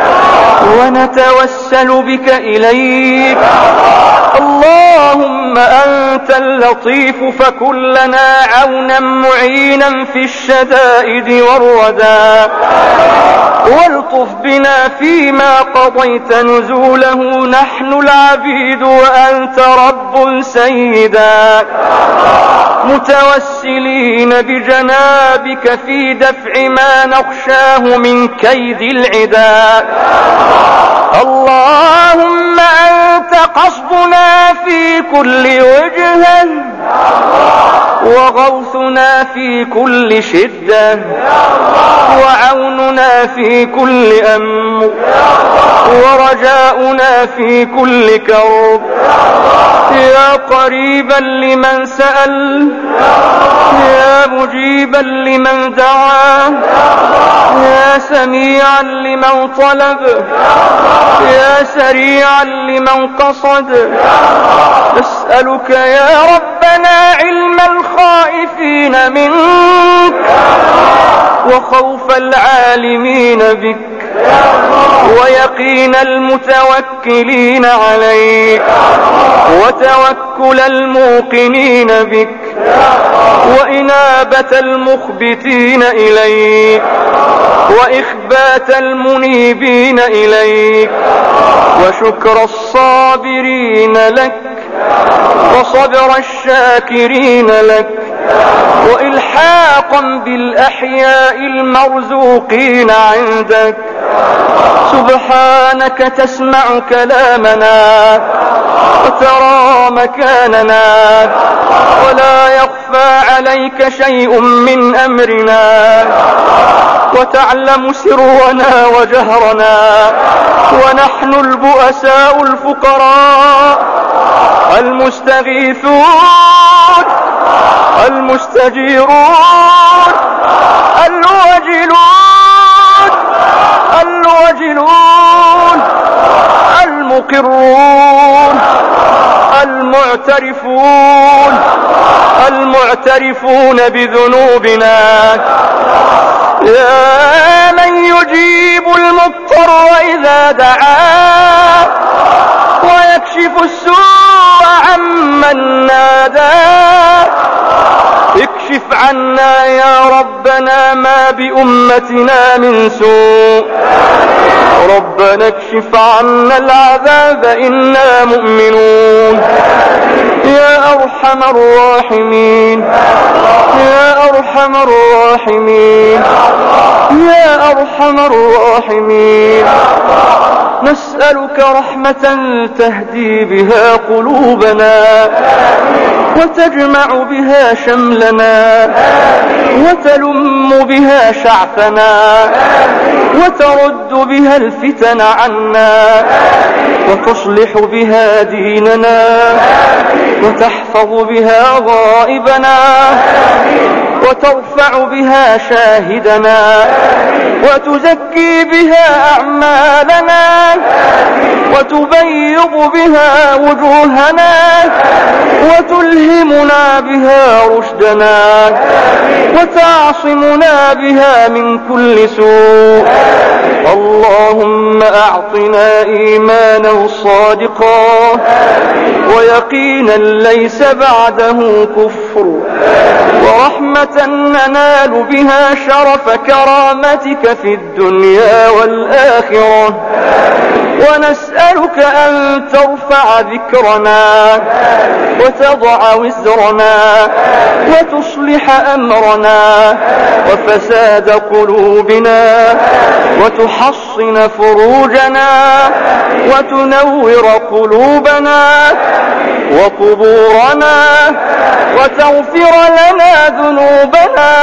S2: ونتوسل بك إليك. اللهم أنت اللطيف فكن لنا عونا معينا في الشدائد والرداء، والطف بنا فيما قضيت نزوله نحن العبيد وأنت رب سيدا، متوسلين بجنابك في دفع ما نخشاه من كيد العداء. اللهم أنت قصدنا في كل وجه، وغوثنا في كل شدة، وعوننا في كل أمر، ورجاؤنا في كل كرب. يا قريبا لمن سأل، يا مجيبا لمن دعا، يا سميعا لمن طلب، يا سريعا لمن قصد. نسألك يا ربنا علم الخائفين منك، وخوف العالمين بك، ويقين المتوكلين عليك، وتوكل الموقنين بك، وإنابة المخبتين إليك، وإخبات المنيبين إليك، وشكر الصابرين لك، وصبر الشاكرين لك، وإلحاقا بالأحياء المرزوقين عندك. سبحانك تسمع كلامنا وترى مكاننا، ولا يخفى عليك شيء من أمرنا، وتعلم سرنا وجهرنا، ونحن البؤساء الفقراء المستغيثون المستجيرون الوجلون الوجلون المقرون المعترفون المعترفون بذنوبنا. يا من يجيب المضطر إذا دعاه، ويكشف السوء عمن ناداه، اكشف عنا يا ربنا ما بأمتنا من سوء. ربنا اكشف عنا العذاب إنا مؤمنون. يا أرحم الراحمين، يا أرحم الراحمين، يا أرحم الراحمين. نسألك رحمة تهدي بها قلوبنا، وتجمع بها شملنا وتلم بها شعثنا وترد بها الفتن عنا وتصلح بها ديننا وتحفظ بها غائبنا وترفع بها شاهدنا وتزكي بها أعمالنا وتبيض بها وجوهنا وتلهمنا بها رشدنا وتعصمنا بها من كل سوء. اللهم أعطنا إيمانا صادقا ويقينا ليس بعده كفر ورحمة ننال بها شرف كرامتك في الدنيا والآخرة. ونسألك أن ترفع ذكرنا وتضع وزرنا وتصلح أمرنا وفساد قلوبنا وتحصن فروجنا وتنور قلوبنا وقبورنا وتغفر لنا ذنوبنا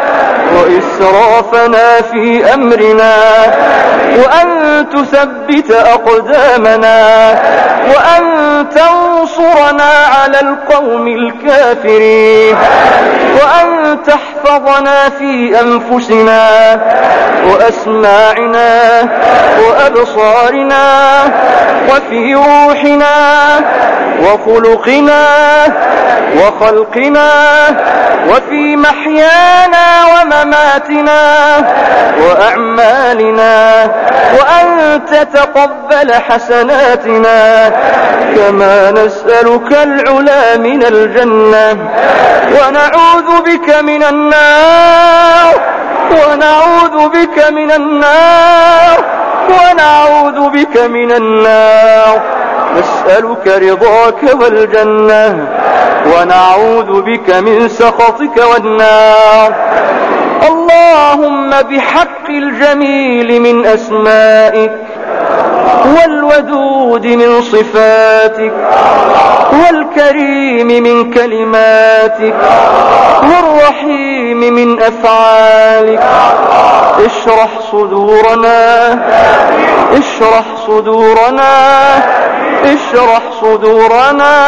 S2: وإسرافنا في أمرنا وأن تثبت أقدامنا وأن تنصرنا على القوم الكافرين وأن تحفظنا في أنفسنا وأسماعنا وأبصارنا وفي روحنا وخلقنا وخلقنا وفي محيانا ومماتنا وأعمالنا وأن تتقبل حسناتنا كما نسألك العلا من الجنة ونعوذ بك من النار ونعوذ بك من النار ونعوذ بك من النار. نسألك رضاك والجنة ونعوذ بك من سخطك والنار. اللهم بحق الجميل من أسمائك والودود من صفاتك والكريم من كلماتك والرحيم من أفعالك اشرح صدورنا اشرح صدورنا اشرح صدورنا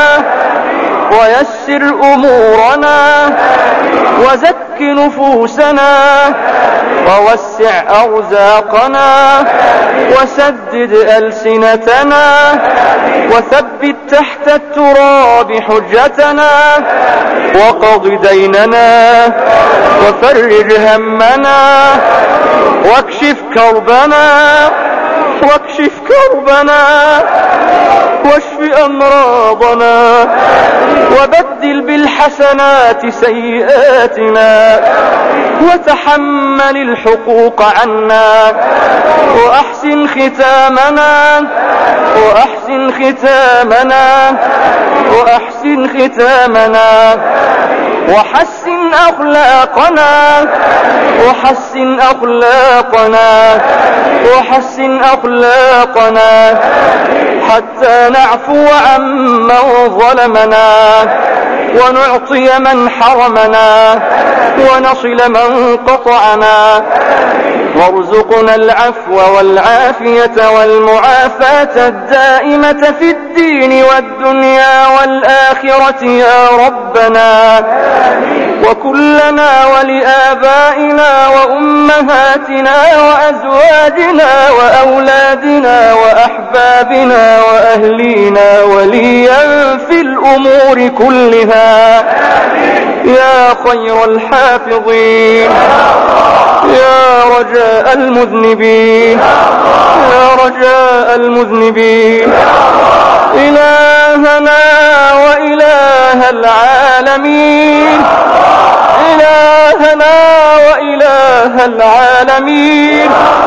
S2: ويسر أمورنا وزك نفوسنا ووسع أرزاقنا وسدد ألسنتنا وثبت تحت التراب حجتنا وقض ديننا وفرج همنا واكشف كربنا واكشف كربنا واشف أمراضنا وبدل بالحسنات سيئاتنا وتحمل الحقوق عنا وأحسن ختامنا وأحسن ختامنا وأحسن ختامنا وحسن أخلاقنا وحسن أخلاقنا وحسن أخلاقنا حتى نعفو عمن ظلمنا ونعطي من حرمنا ونصل من قطعنا وارزقنا العفو والعافية والمعافاة الدائمة في الدين والدنيا والآخرة يا ربنا. وكلنا ولآبائنا وأمهاتنا وأزواجنا وأولادنا وأحبابنا وأهلينا وليا في الأمور كلها يا خير الحافظين يا رجاء المذنبين يا رجاء المذنبين إلهنا وإله العالمين إلهنا وإله العالمين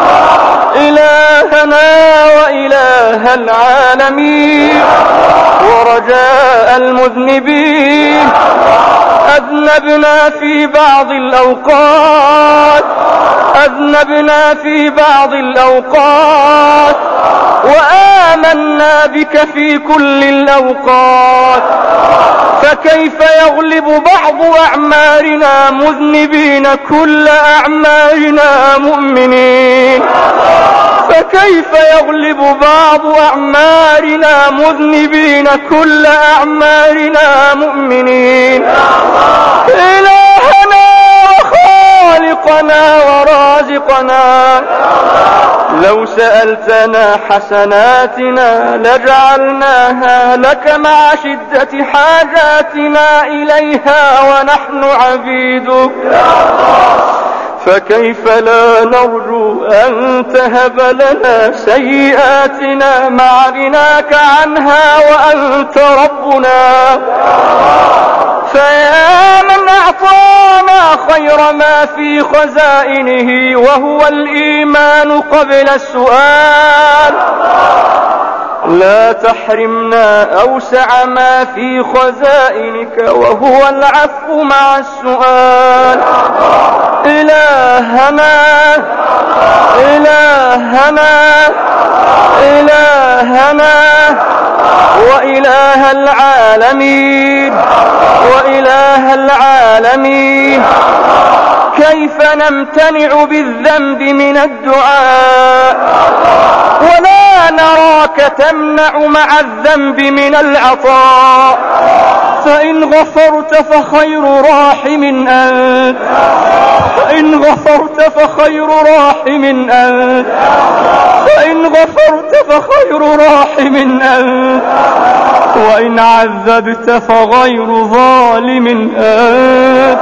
S2: إلهنا وإله العالمين ورجاء المذنبين أذنبنا في بعض الأوقات أذنبنا في بعض الأوقات وآمنا بك في كل الأوقات فكيف يغلب بعض أعمارنا مذنبين كل أعمارنا مؤمنين فكيف يغلب بعض أعمارنا مذنبين كل أعمارنا مؤمنين إلهنا وخالقنا ورازقنا لو سألتنا حسناتنا لجعلناها لك مع شدة حاجاتنا إليها ونحن عبيدك فكيف لا نرجو أن تهب لنا سيئاتنا مع غناك عنها وأنت ربنا فيا من أعطانا خير ما في خزائنه وهو الإيمان قبل السؤال لا تحرمنا أوسع ما في خزائنك وهو العفو مع السؤال إلهنا إلهنا إلهنا وإله العالمين وإله العالمين كيف نمتنع بالذنب من الدعاء ولا نراك تمنع مع الذنب من العطاء فإن غفرت فخير راحم أنت فإن غفرت فخير راحم أنت فإن غفرت فخير راحم أنت وإن عذبت فغير ظالم أنت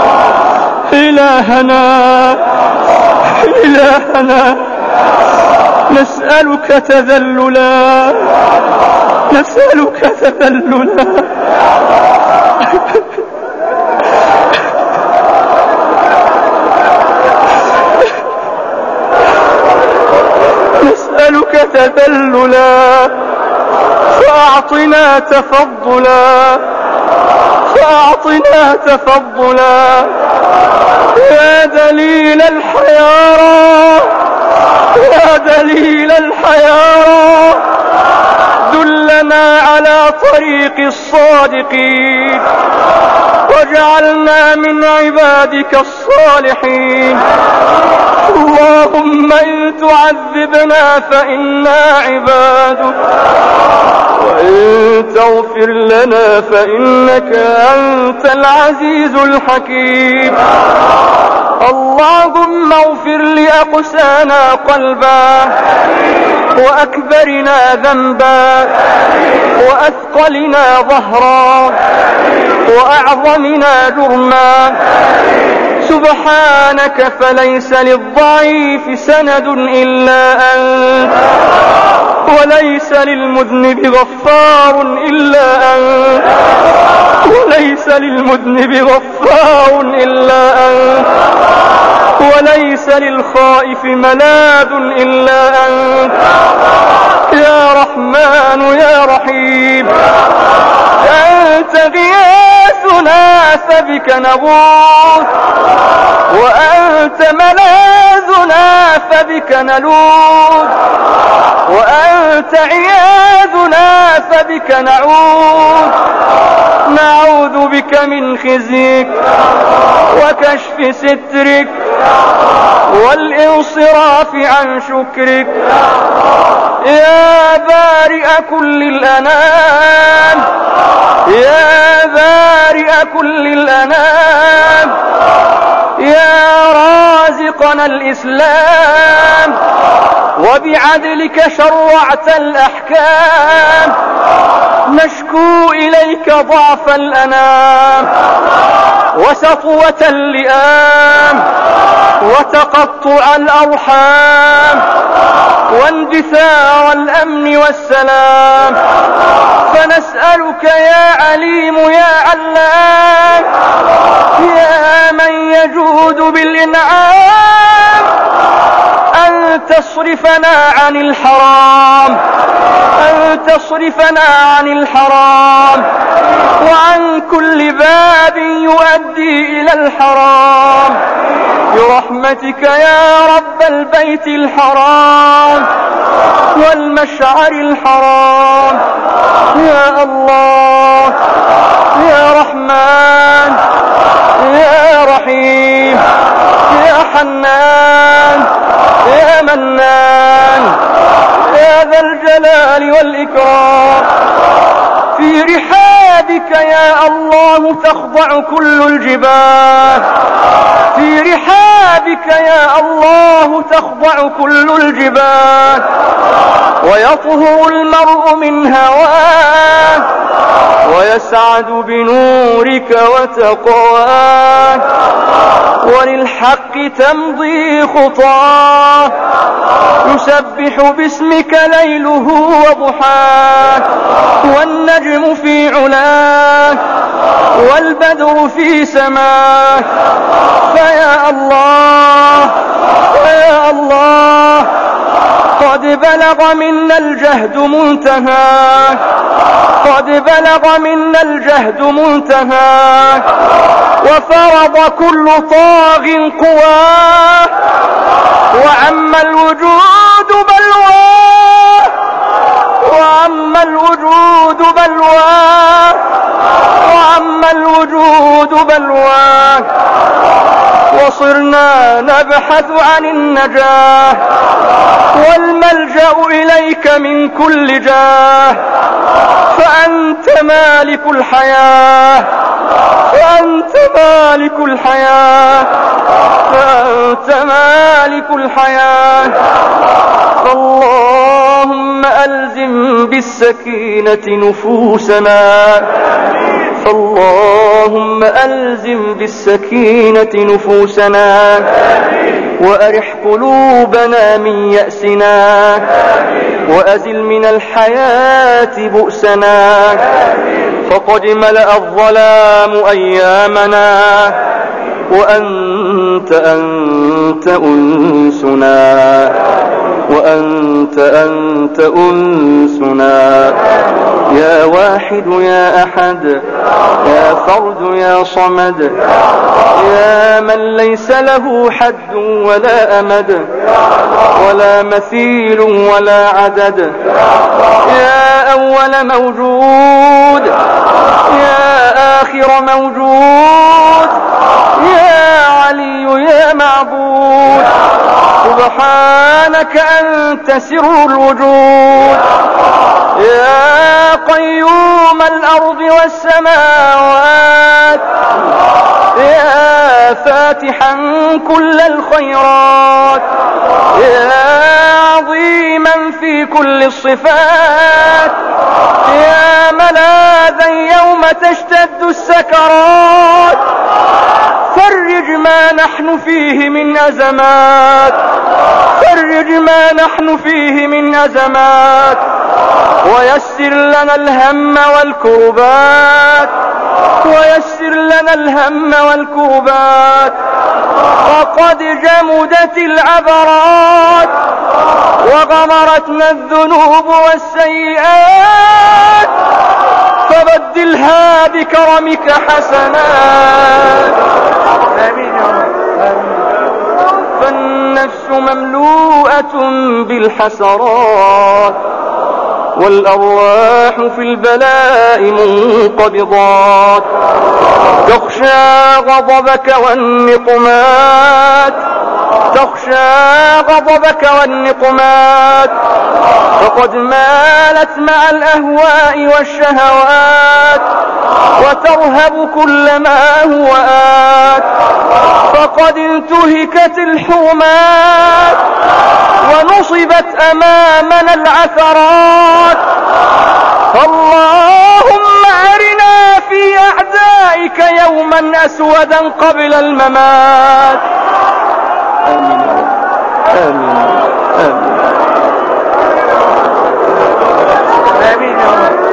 S2: إلهنا إلهنا نسألك تذللا نسألك تذللا نسألك تذللا فأعطنا تفضلا فأعطنا تفضلا يا دليل الحيارى يا دليل الحيارى دلنا على طريق الصادقين واجعلنا من عبادك الصالحين اللهم إن تعذبنا فإنا عبادك وإن تغفر لنا فإنك أنت العزيز الحكيم اللهم اغفر لأقسانا قلبا وأكبرنا ذنبا وأثقلنا ظهرا وأعظمنا جرما سبحانك فليس للضعيف سند إلا أنت وليس للمذنب غفار إلا أنت وليس للمذنب غفار إلا أنت وليس للخائف ملاذ إلا أنت يا رحمن يا رحيم أنت غياثنا فبك نغوث وأنت ملاذنا فبك نلوذ وأنت عياذنا فبك نعوذ نعوذ بك من خزيك وكشف سترك والانصراف عن شكرك يا بارئ كل الأنام يا بارئ كل الأنام يا رازقنا الإسلام وبعدلك شرعت الأحكام نشكو إليك ضعف الأنام وسطوة اللئام وتقطع الأرحام واندثار الأمن والسلام فنسألك يا عليم يا علام يا من يجود بالإنعام أن تصرفنا عن الحرام أن تصرفنا عن الحرام وعن كل باب يؤدي إلى الحرام برحمتك يا رب البيت الحرام والمشعر الحرام يا الله يا وذكرى. في رحابك يا الله تخضع كل الجباه، في رحابك يا الله تخضع كل الجباه، ويطهر المرء من هواه، ويسعد بنورك وتقواه، وللحق تمضي خطاه، يسبح باسمك ليله وضحاه، والنجم في علاه، والبدر في سماه. فيا الله يا الله قد بلغ منا الجهد منتهاه، قد بلغ منا الجهد منتهاه، وفرض كل طاغ قواه، وعم الوجود بلواه، وعم الوجود بلواه، وعم الوجود بلواه، وصرنا نبحث عن النجاة، والملجأ إليك من كل جاه. فأنت مالك الحياة، فأنت مالك الحياة، فأنت مالك الحياة. فاللهم ألزم بالسكينة نفوسنا، فاللهم ألزم بالسكينة نفوسنا، وأرح قلوبنا من يأسنا، وأزل من الحياة بؤسنا، فقد ملأ الظلام أيامنا، وأنت أنت أنسنا، وأنت أنت أنسنا. يا واحد يا أحد، يا فرد يا صمد، يا من ليس له حد ولا أمد، ولا مثيل ولا عدد، يا أول موجود، يا آخر موجود، يا علي يا معبود. سبحانك أنت سر الوجود، يا قيوم الأرض والسماوات، يا فاتحا كل الخيرات، يا عظيما في كل الصفات، يا ملاذا يوم تشتد السكرات. فرج ما نحن فيه من أزمات، فرج ما نحن فيه من أزمات، ويسر لنا الهم والكربات، ويسر لنا الهم والكربات. وقد جمدت العبرات، وغمرتنا الذنوب والسيئات، فبدلها بكرمك حسنات. آمين يا رب. فالنفس مملوءة بالحسرات، والأرواح في البلاء منقبضات، تخشى غضبك والنقمات، تخشى غضبك والنقمات، فقد مالت مع الأهواء والشهوات، وترهب كل ما هو آت، فقد انتهكت الحرمات، ونصبت أمامنا العثرات. اللهم أرنا في أعدائك يوما أسودا قبل الممات. آمين يا رب. آمين آمين آمين يا رب.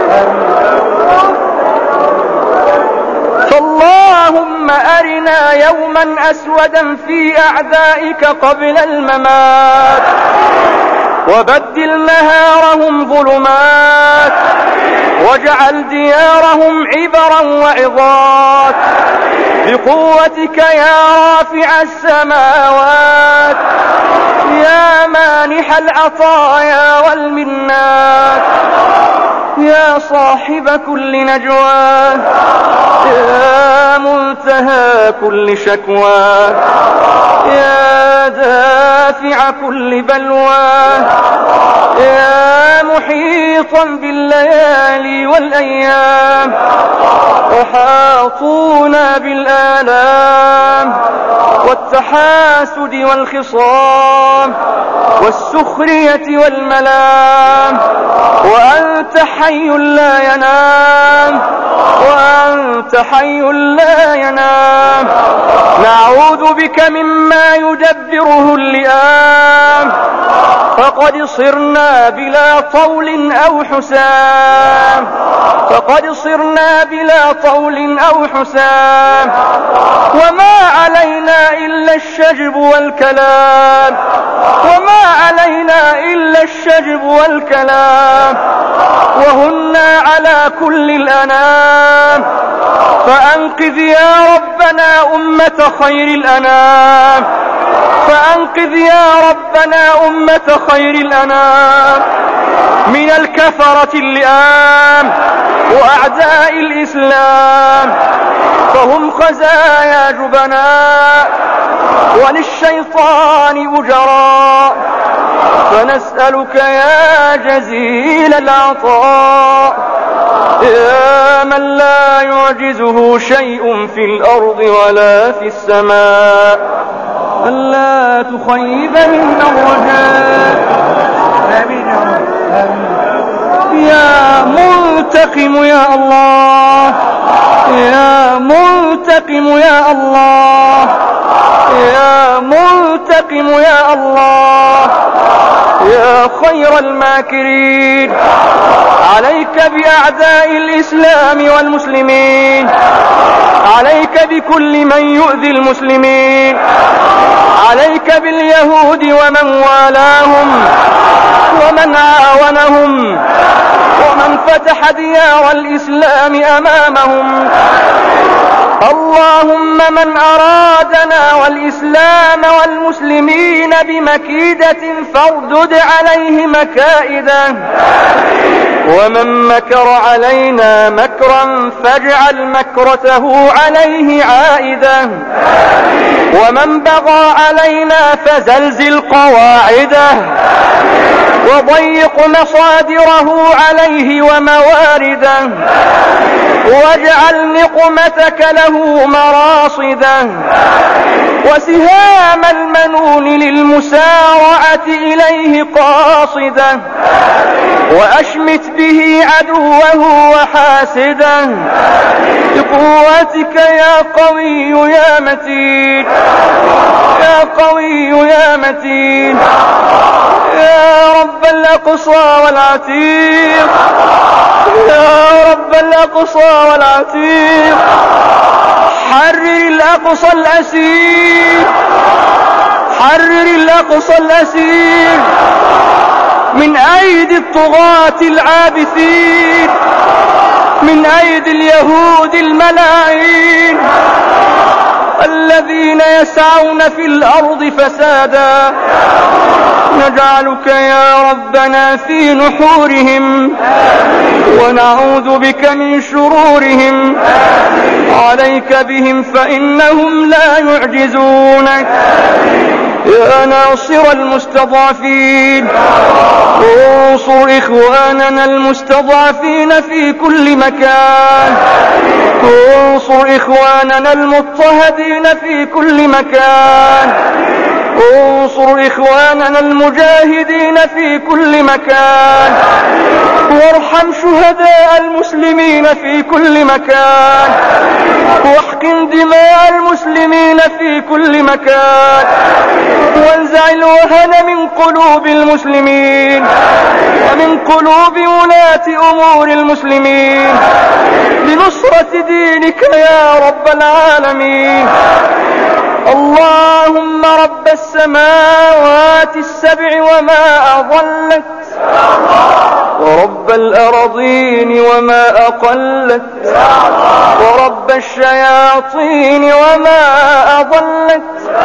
S2: فاللهم أرنا يوما أسودا في أعدائك قبل الممات، وبدل نهارهم ظلمات، واجعل ديارهم عبرا وعظات، بقوتك يا رافع السماوات، يا مانح العطايا والمنات، يا صاحب كل نجوى، يا منتهى كل شكوى، يا دافع كل بلوى يا محيطا بالليالي والأيام أحاطونا بالآلام والتحاسد والخصام والسخرية والملام وأنت حي لا ينام وأنت حي لا ينام نعوذ بك مما يدبره اللئام فقد صرنا بلا طول أو حسام فقد صرنا بلا طول أو حسام وما علينا إلا الشجب والكلام وما علينا إلا الشجب والكلام وهنا على كل الأنام فأنقذ يا ربنا أمة خير الأنام فأنقذ يا ربنا أمة خير الأنام من الكفرة اللئام وأعداء الإسلام فهم خزايا جبناء وللشيطان أجراء فنسألك يا جزيل العطاء يا من لا يعجزه شيء في الأرض ولا في السماء ألا تخيب منا الرجاء آمين يا منتقم يا الله يا منتقم يا الله يا منتقم يا الله يا خير الماكرين عليك بأعداء الإسلام والمسلمين عليك بكل من يؤذي المسلمين عليك باليهود ومن والاهم ومن عاونهم ومن فتح ديار الإسلام أمامهم اللهم من أرادنا والإسلام والمسلمين بمكيدة فاردد عليه مكائده ومن مكر علينا مكرا فاجعل مكرته عليه عائده ومن بغى علينا فزلزل قواعده وضيق مصادره عليه وموارده واجعل نقمتك له مراصده وسهام المنون للمسارعة إليه قاصده وأشمت به عدوه وحاسده بقوتك يا قوي يا متين يا قوي يا متين يا رب الأقصى والعتيق يا رب الأقصى والعتيق حرر الأقصى الأسير حرر الأقصى الأسير من أيدي الطغاة العابثين من أيدي اليهود الملاعين الذين يسعون في الأرض فسادا نجعلك يا ربنا في نحورهم ونعوذ بك من شرورهم عليك بهم فإنهم لا يعجزونك يا ناصر المستضعفين انصر إخواننا المستضعفين في كل مكان انصر إخواننا المضطهدين في كل مكان انصر إخواننا المجاهدين في كل مكان وارحم شهداء المسلمين في كل مكان واحقن دماء المسلمين في كل مكان وانزع الوهن من قلوب المسلمين ومن قلوب ولاة أمور المسلمين لنصرة دينك يا رب العالمين اللهم رب السماوات السبع وما أضلت ورب الأرضين وما أقلت ورب الشياطين وما أضلت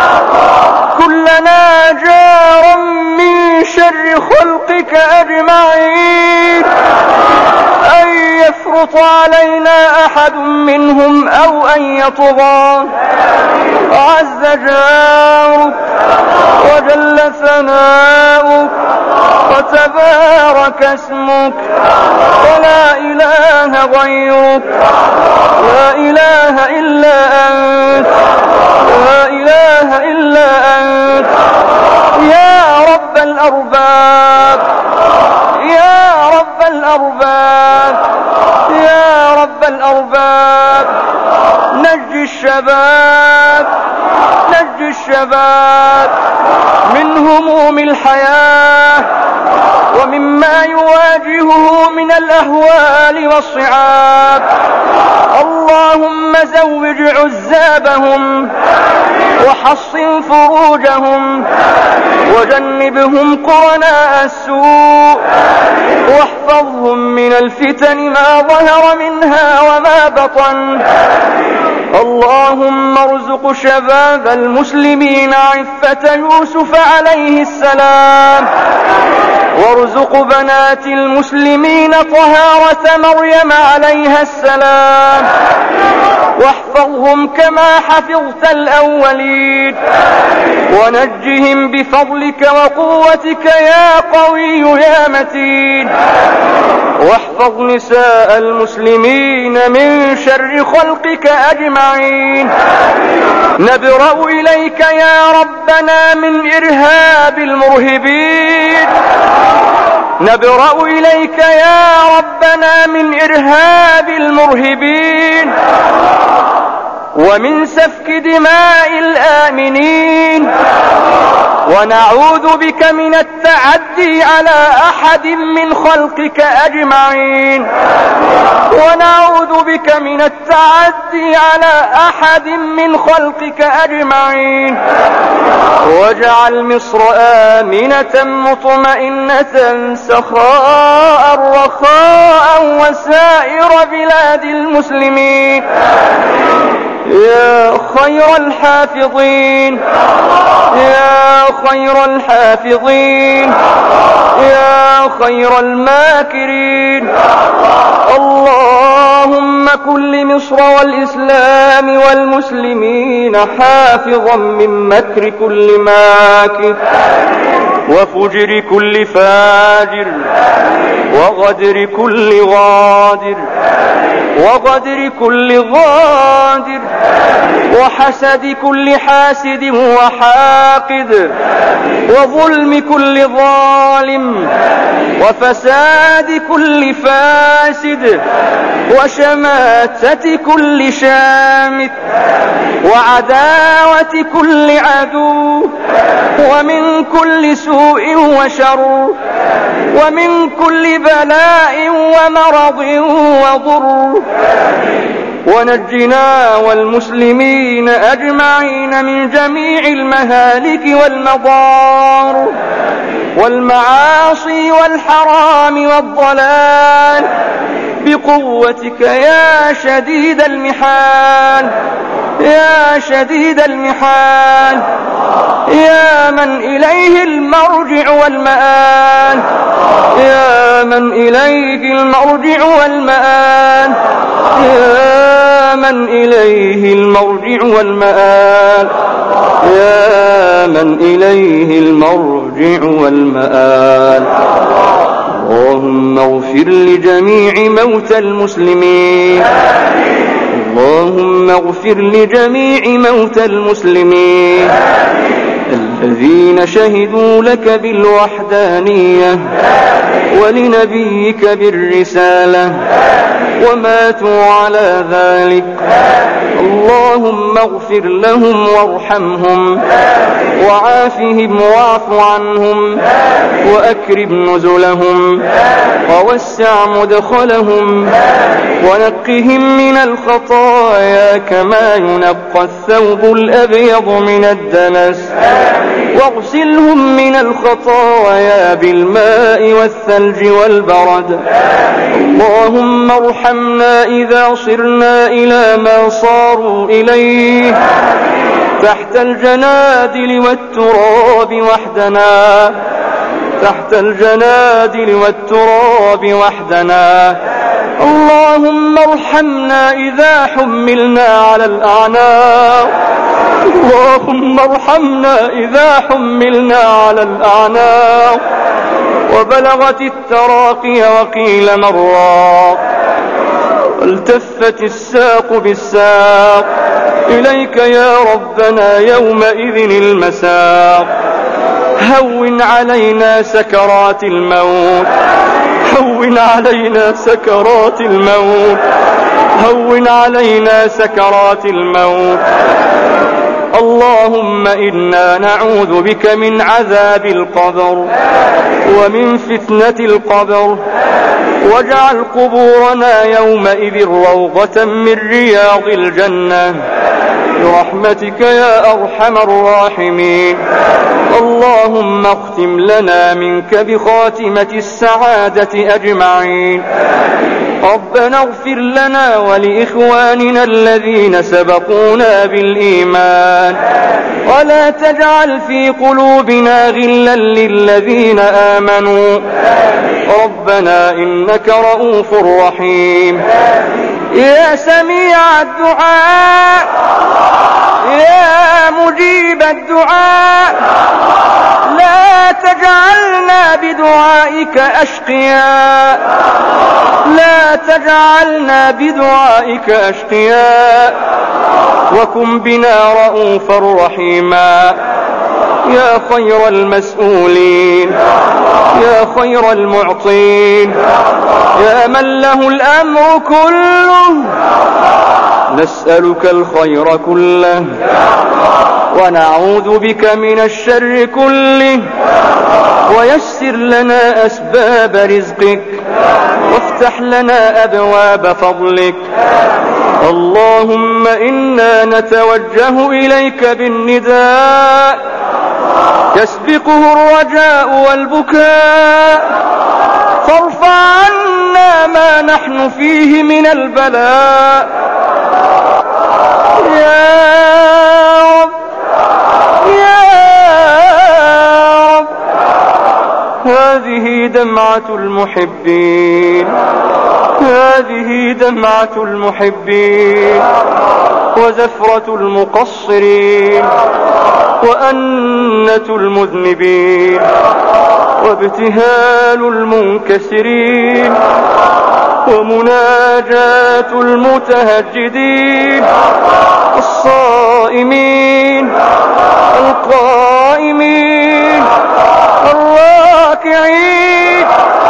S2: كلنا جارا من شر خلقك أجمعين أن يفرط علينا أحد منهم أو أن يطغى وعز جارك وجل ثناؤك وتبارك اسمك ولا إله غيرك، لا إله إلا أنت، لا إله إلا أنت يا رب الأرباب، يا رب الأرباب، يا رب الأرباب. نجي الشباب، نجي الشباب من هموم الحياة ومما يواجهه من الأهوال والصعاب. اللهم زوج عزابهم وحصن فروجهم وجنبهم قرناء السوء واحفظهم من الفتن ما ظهر منها وما بطن. اللهم ارزق شباب المسلمين عفة يوسف عليه السلام، وارزق بنات المسلمين طهارة مريم عليها السلام، واحفظهم كما حفظت الأولين، ونجهم بفضلك وقوتك يا قوي يا متين. واحفظ نساء المسلمين من شر خلقك أجمعين. نبرأ إليك يا ربنا من إرهاب المرهبين، نبرأ إليك يا ربنا من إرهاب المرهبين ومن سفك دماء الآمنين، ونعوذ بك من التعدي على أحد من خلقك أجمعين، ونعوذ بك من التعدي على أحد من خلقك أجمعين. واجعل مصر آمنة مطمئنة سخاء رخاء وسائر بلاد المسلمين يا خير الحافظين، يا خير الحافظين، يا خير الماكرين. اللهم كن لمصر والإسلام والمسلمين حافظا من مكر كل ماكر وفجر كل فاجر وغدر كل غادر وغدر كل غادر وحسد كل حاسد وحاقد وظلم كل ظالم وفساد كل فاسد وشماتة كل شامت وعداوة كل عدو ومن كل سوء وشر ومن كل بلاء ومرض وضر. ونجنا والمسلمين أجمعين من جميع المهالك والمضار والمعاصي والحرام والضلال بقوتك يا شديد المحال، يا شديد المحال، يا من إليه المرجع والمآل، يا من إليه المرجع والمآل، يا من إليه المرجع والمآل، يا من إليه المرجع والمآل. اللهم اغفر لجميع موتى المسلمين، اللهم اغفر لجميع موتى المسلمين الذين شهدوا لك بالوحدانية ولنبيك بالرسالة وماتوا على ذلك. اللهم اغفر لهم وارحمهم وعافهم واعف عنهم وأكرم نزلهم ووسع مدخلهم ونقهم من الخطايا كما ينقى الثوب الأبيض من الدنس، واغسلهم من الخطايا بالماء والثلج والبرد. اللهم ارحمنا إذا صرنا إلى ما صاروا إليه تحت الجنادل والتراب وحدنا، تحت الجنادل والتراب وحدنا. اللهم ارحمنا إذا حملنا على الأعناق اللهم ارحمنا إذا حملنا على الأعناق وبلغت التراقي وقيل مراق والتفت الساق بالساق إليك يا ربنا يومئذ المساق. هون علينا سكرات الموت، هون علينا سكرات الموت، هون علينا سكرات الموت. اللهم إنا نعوذ بك من عذاب القبر ومن فتنة القبر، واجعل قبورنا يومئذ روضة من رياض الجنة برحمتك يا أرحم الراحمين. اللهم اختم لنا منك بخاتمة السعادة أجمعين. ربنا اغفر لنا ولإخواننا الذين سبقونا بالإيمان، ولا تجعل في قلوبنا غلا للذين آمنوا. ربنا إنك رؤوف رحيم يا سميع الدعاء يا مجيب الدعاء. لا تجعلنا بدعائك أشقياء، لا تجعلنا بدعائك أشقياء، وكن بنا رؤوفا رحيما يا خير المسؤولين، يا خير المعطين، يا من له الأمر كله. نسألك الخير كله ونعوذ بك من الشر كله. ويسر لنا أسباب رزقك وافتح لنا أبواب فضلك. اللهم إنا نتوجه إليك بالنداء يسبقه الرجاء والبكاء، فارفع عنا ما نحن فيه من البلاء يا رب يا رب. هذه دمعة المحبين، هذه دمعة المحبين وزفرة المقصرين وأنة المذنبين وابتهال المنكسرين ومناجاة المتهجدين الصائمين القائمين الراكعين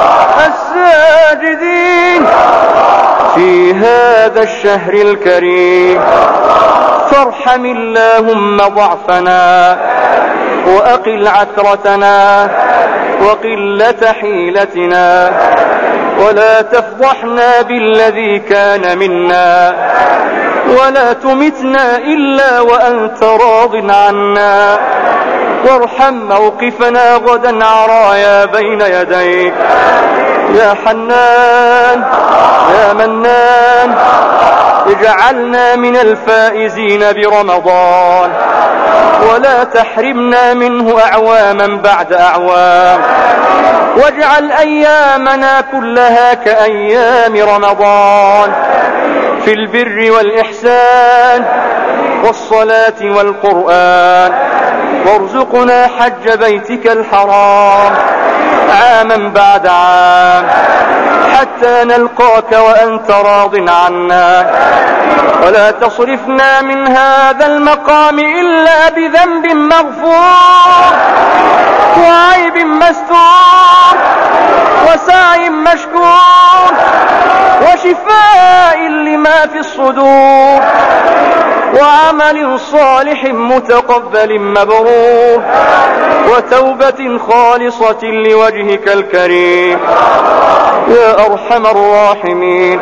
S2: الساجدين في هذا الشهر الكريم. فارحم اللهم ضعفنا وأقل عثرتنا وقلة حيلتنا، ولا تفضحنا بالذي كان منا، ولا تمتنا إلا وأنت راض عنا. وارحم موقفنا غدا عرايا بين يديك يا حنان يا منان. اجعلنا من الفائزين برمضان، ولا تحرمنا منه أعواما بعد أعوام. واجعل أيامنا كلها كأيام رمضان في البر والإحسان والصلاة والقرآن. وارزقنا حج بيتك الحرام عاما بعد عام حتى نلقاك وأنت راض عنا. ولا تصرفنا من هذا المقام إلا بذنب مغفور وعيب مستور وسعي مشكور وشفاء لما في الصدور وعمل صالح متقبل مبرور وتوبة خالصة لوجهك الكريم يا أرحم الراحمين.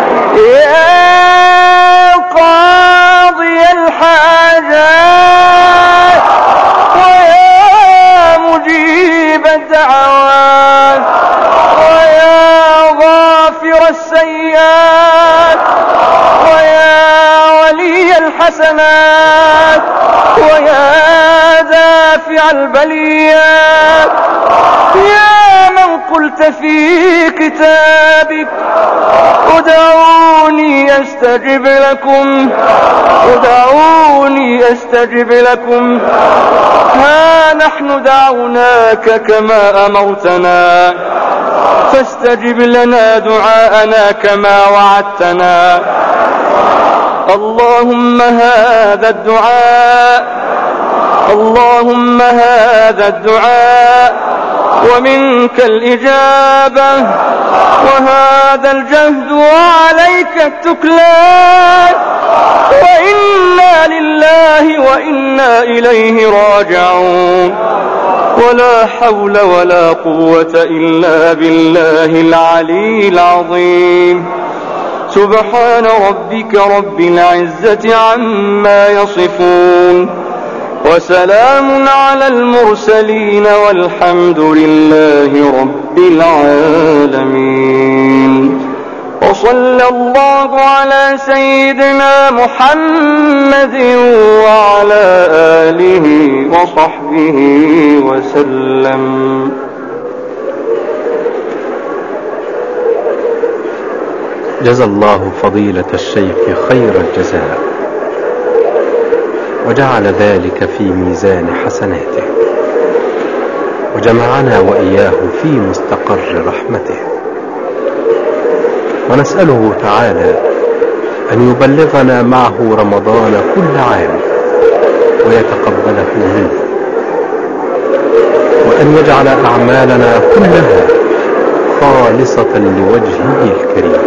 S2: يا قاضي الحاجات ويا مجيب الدعوات ويا غافر السيئات ويا ولي الحسنات ويا دافع البليات، يا من قلت أنزلت في كتابك ادعوني أستجب لكم ادعوني أستجب لكم ها نحن دعوناك كما أمرتنا فاستجب لنا دعاءنا كما وعدتنا. اللهم هذا الدعاء اللهم هذا الدعاء ومنك الإجابة وهذا الجهد وعليك التكلان وإنا لله وإنا إليه راجعون ولا حول ولا قوة إلا بالله العلي العظيم. سبحان ربك رب العزة عما يصفون وسلام على المرسلين والحمد لله رب العالمين. وصلى الله على سيدنا محمد وعلى آله وصحبه وسلم.
S1: جزى الله فضيلة الشيخ خير الجزاء وجعل ذلك في ميزان حسناته وجمعنا وإياه في مستقر رحمته، ونسأله تعالى أن يبلغنا معه رمضان كل عام ويتقبله منه، وأن يجعل أعمالنا كلها خالصة لوجهه الكريم.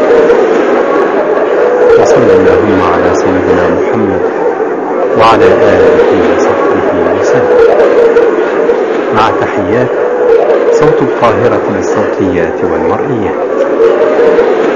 S1: وصلى اللهم على سيدنا محمد وعلى آله وصحبه وسلم. مع تحيات صوت القاهرة للصوتيات والمرئيات.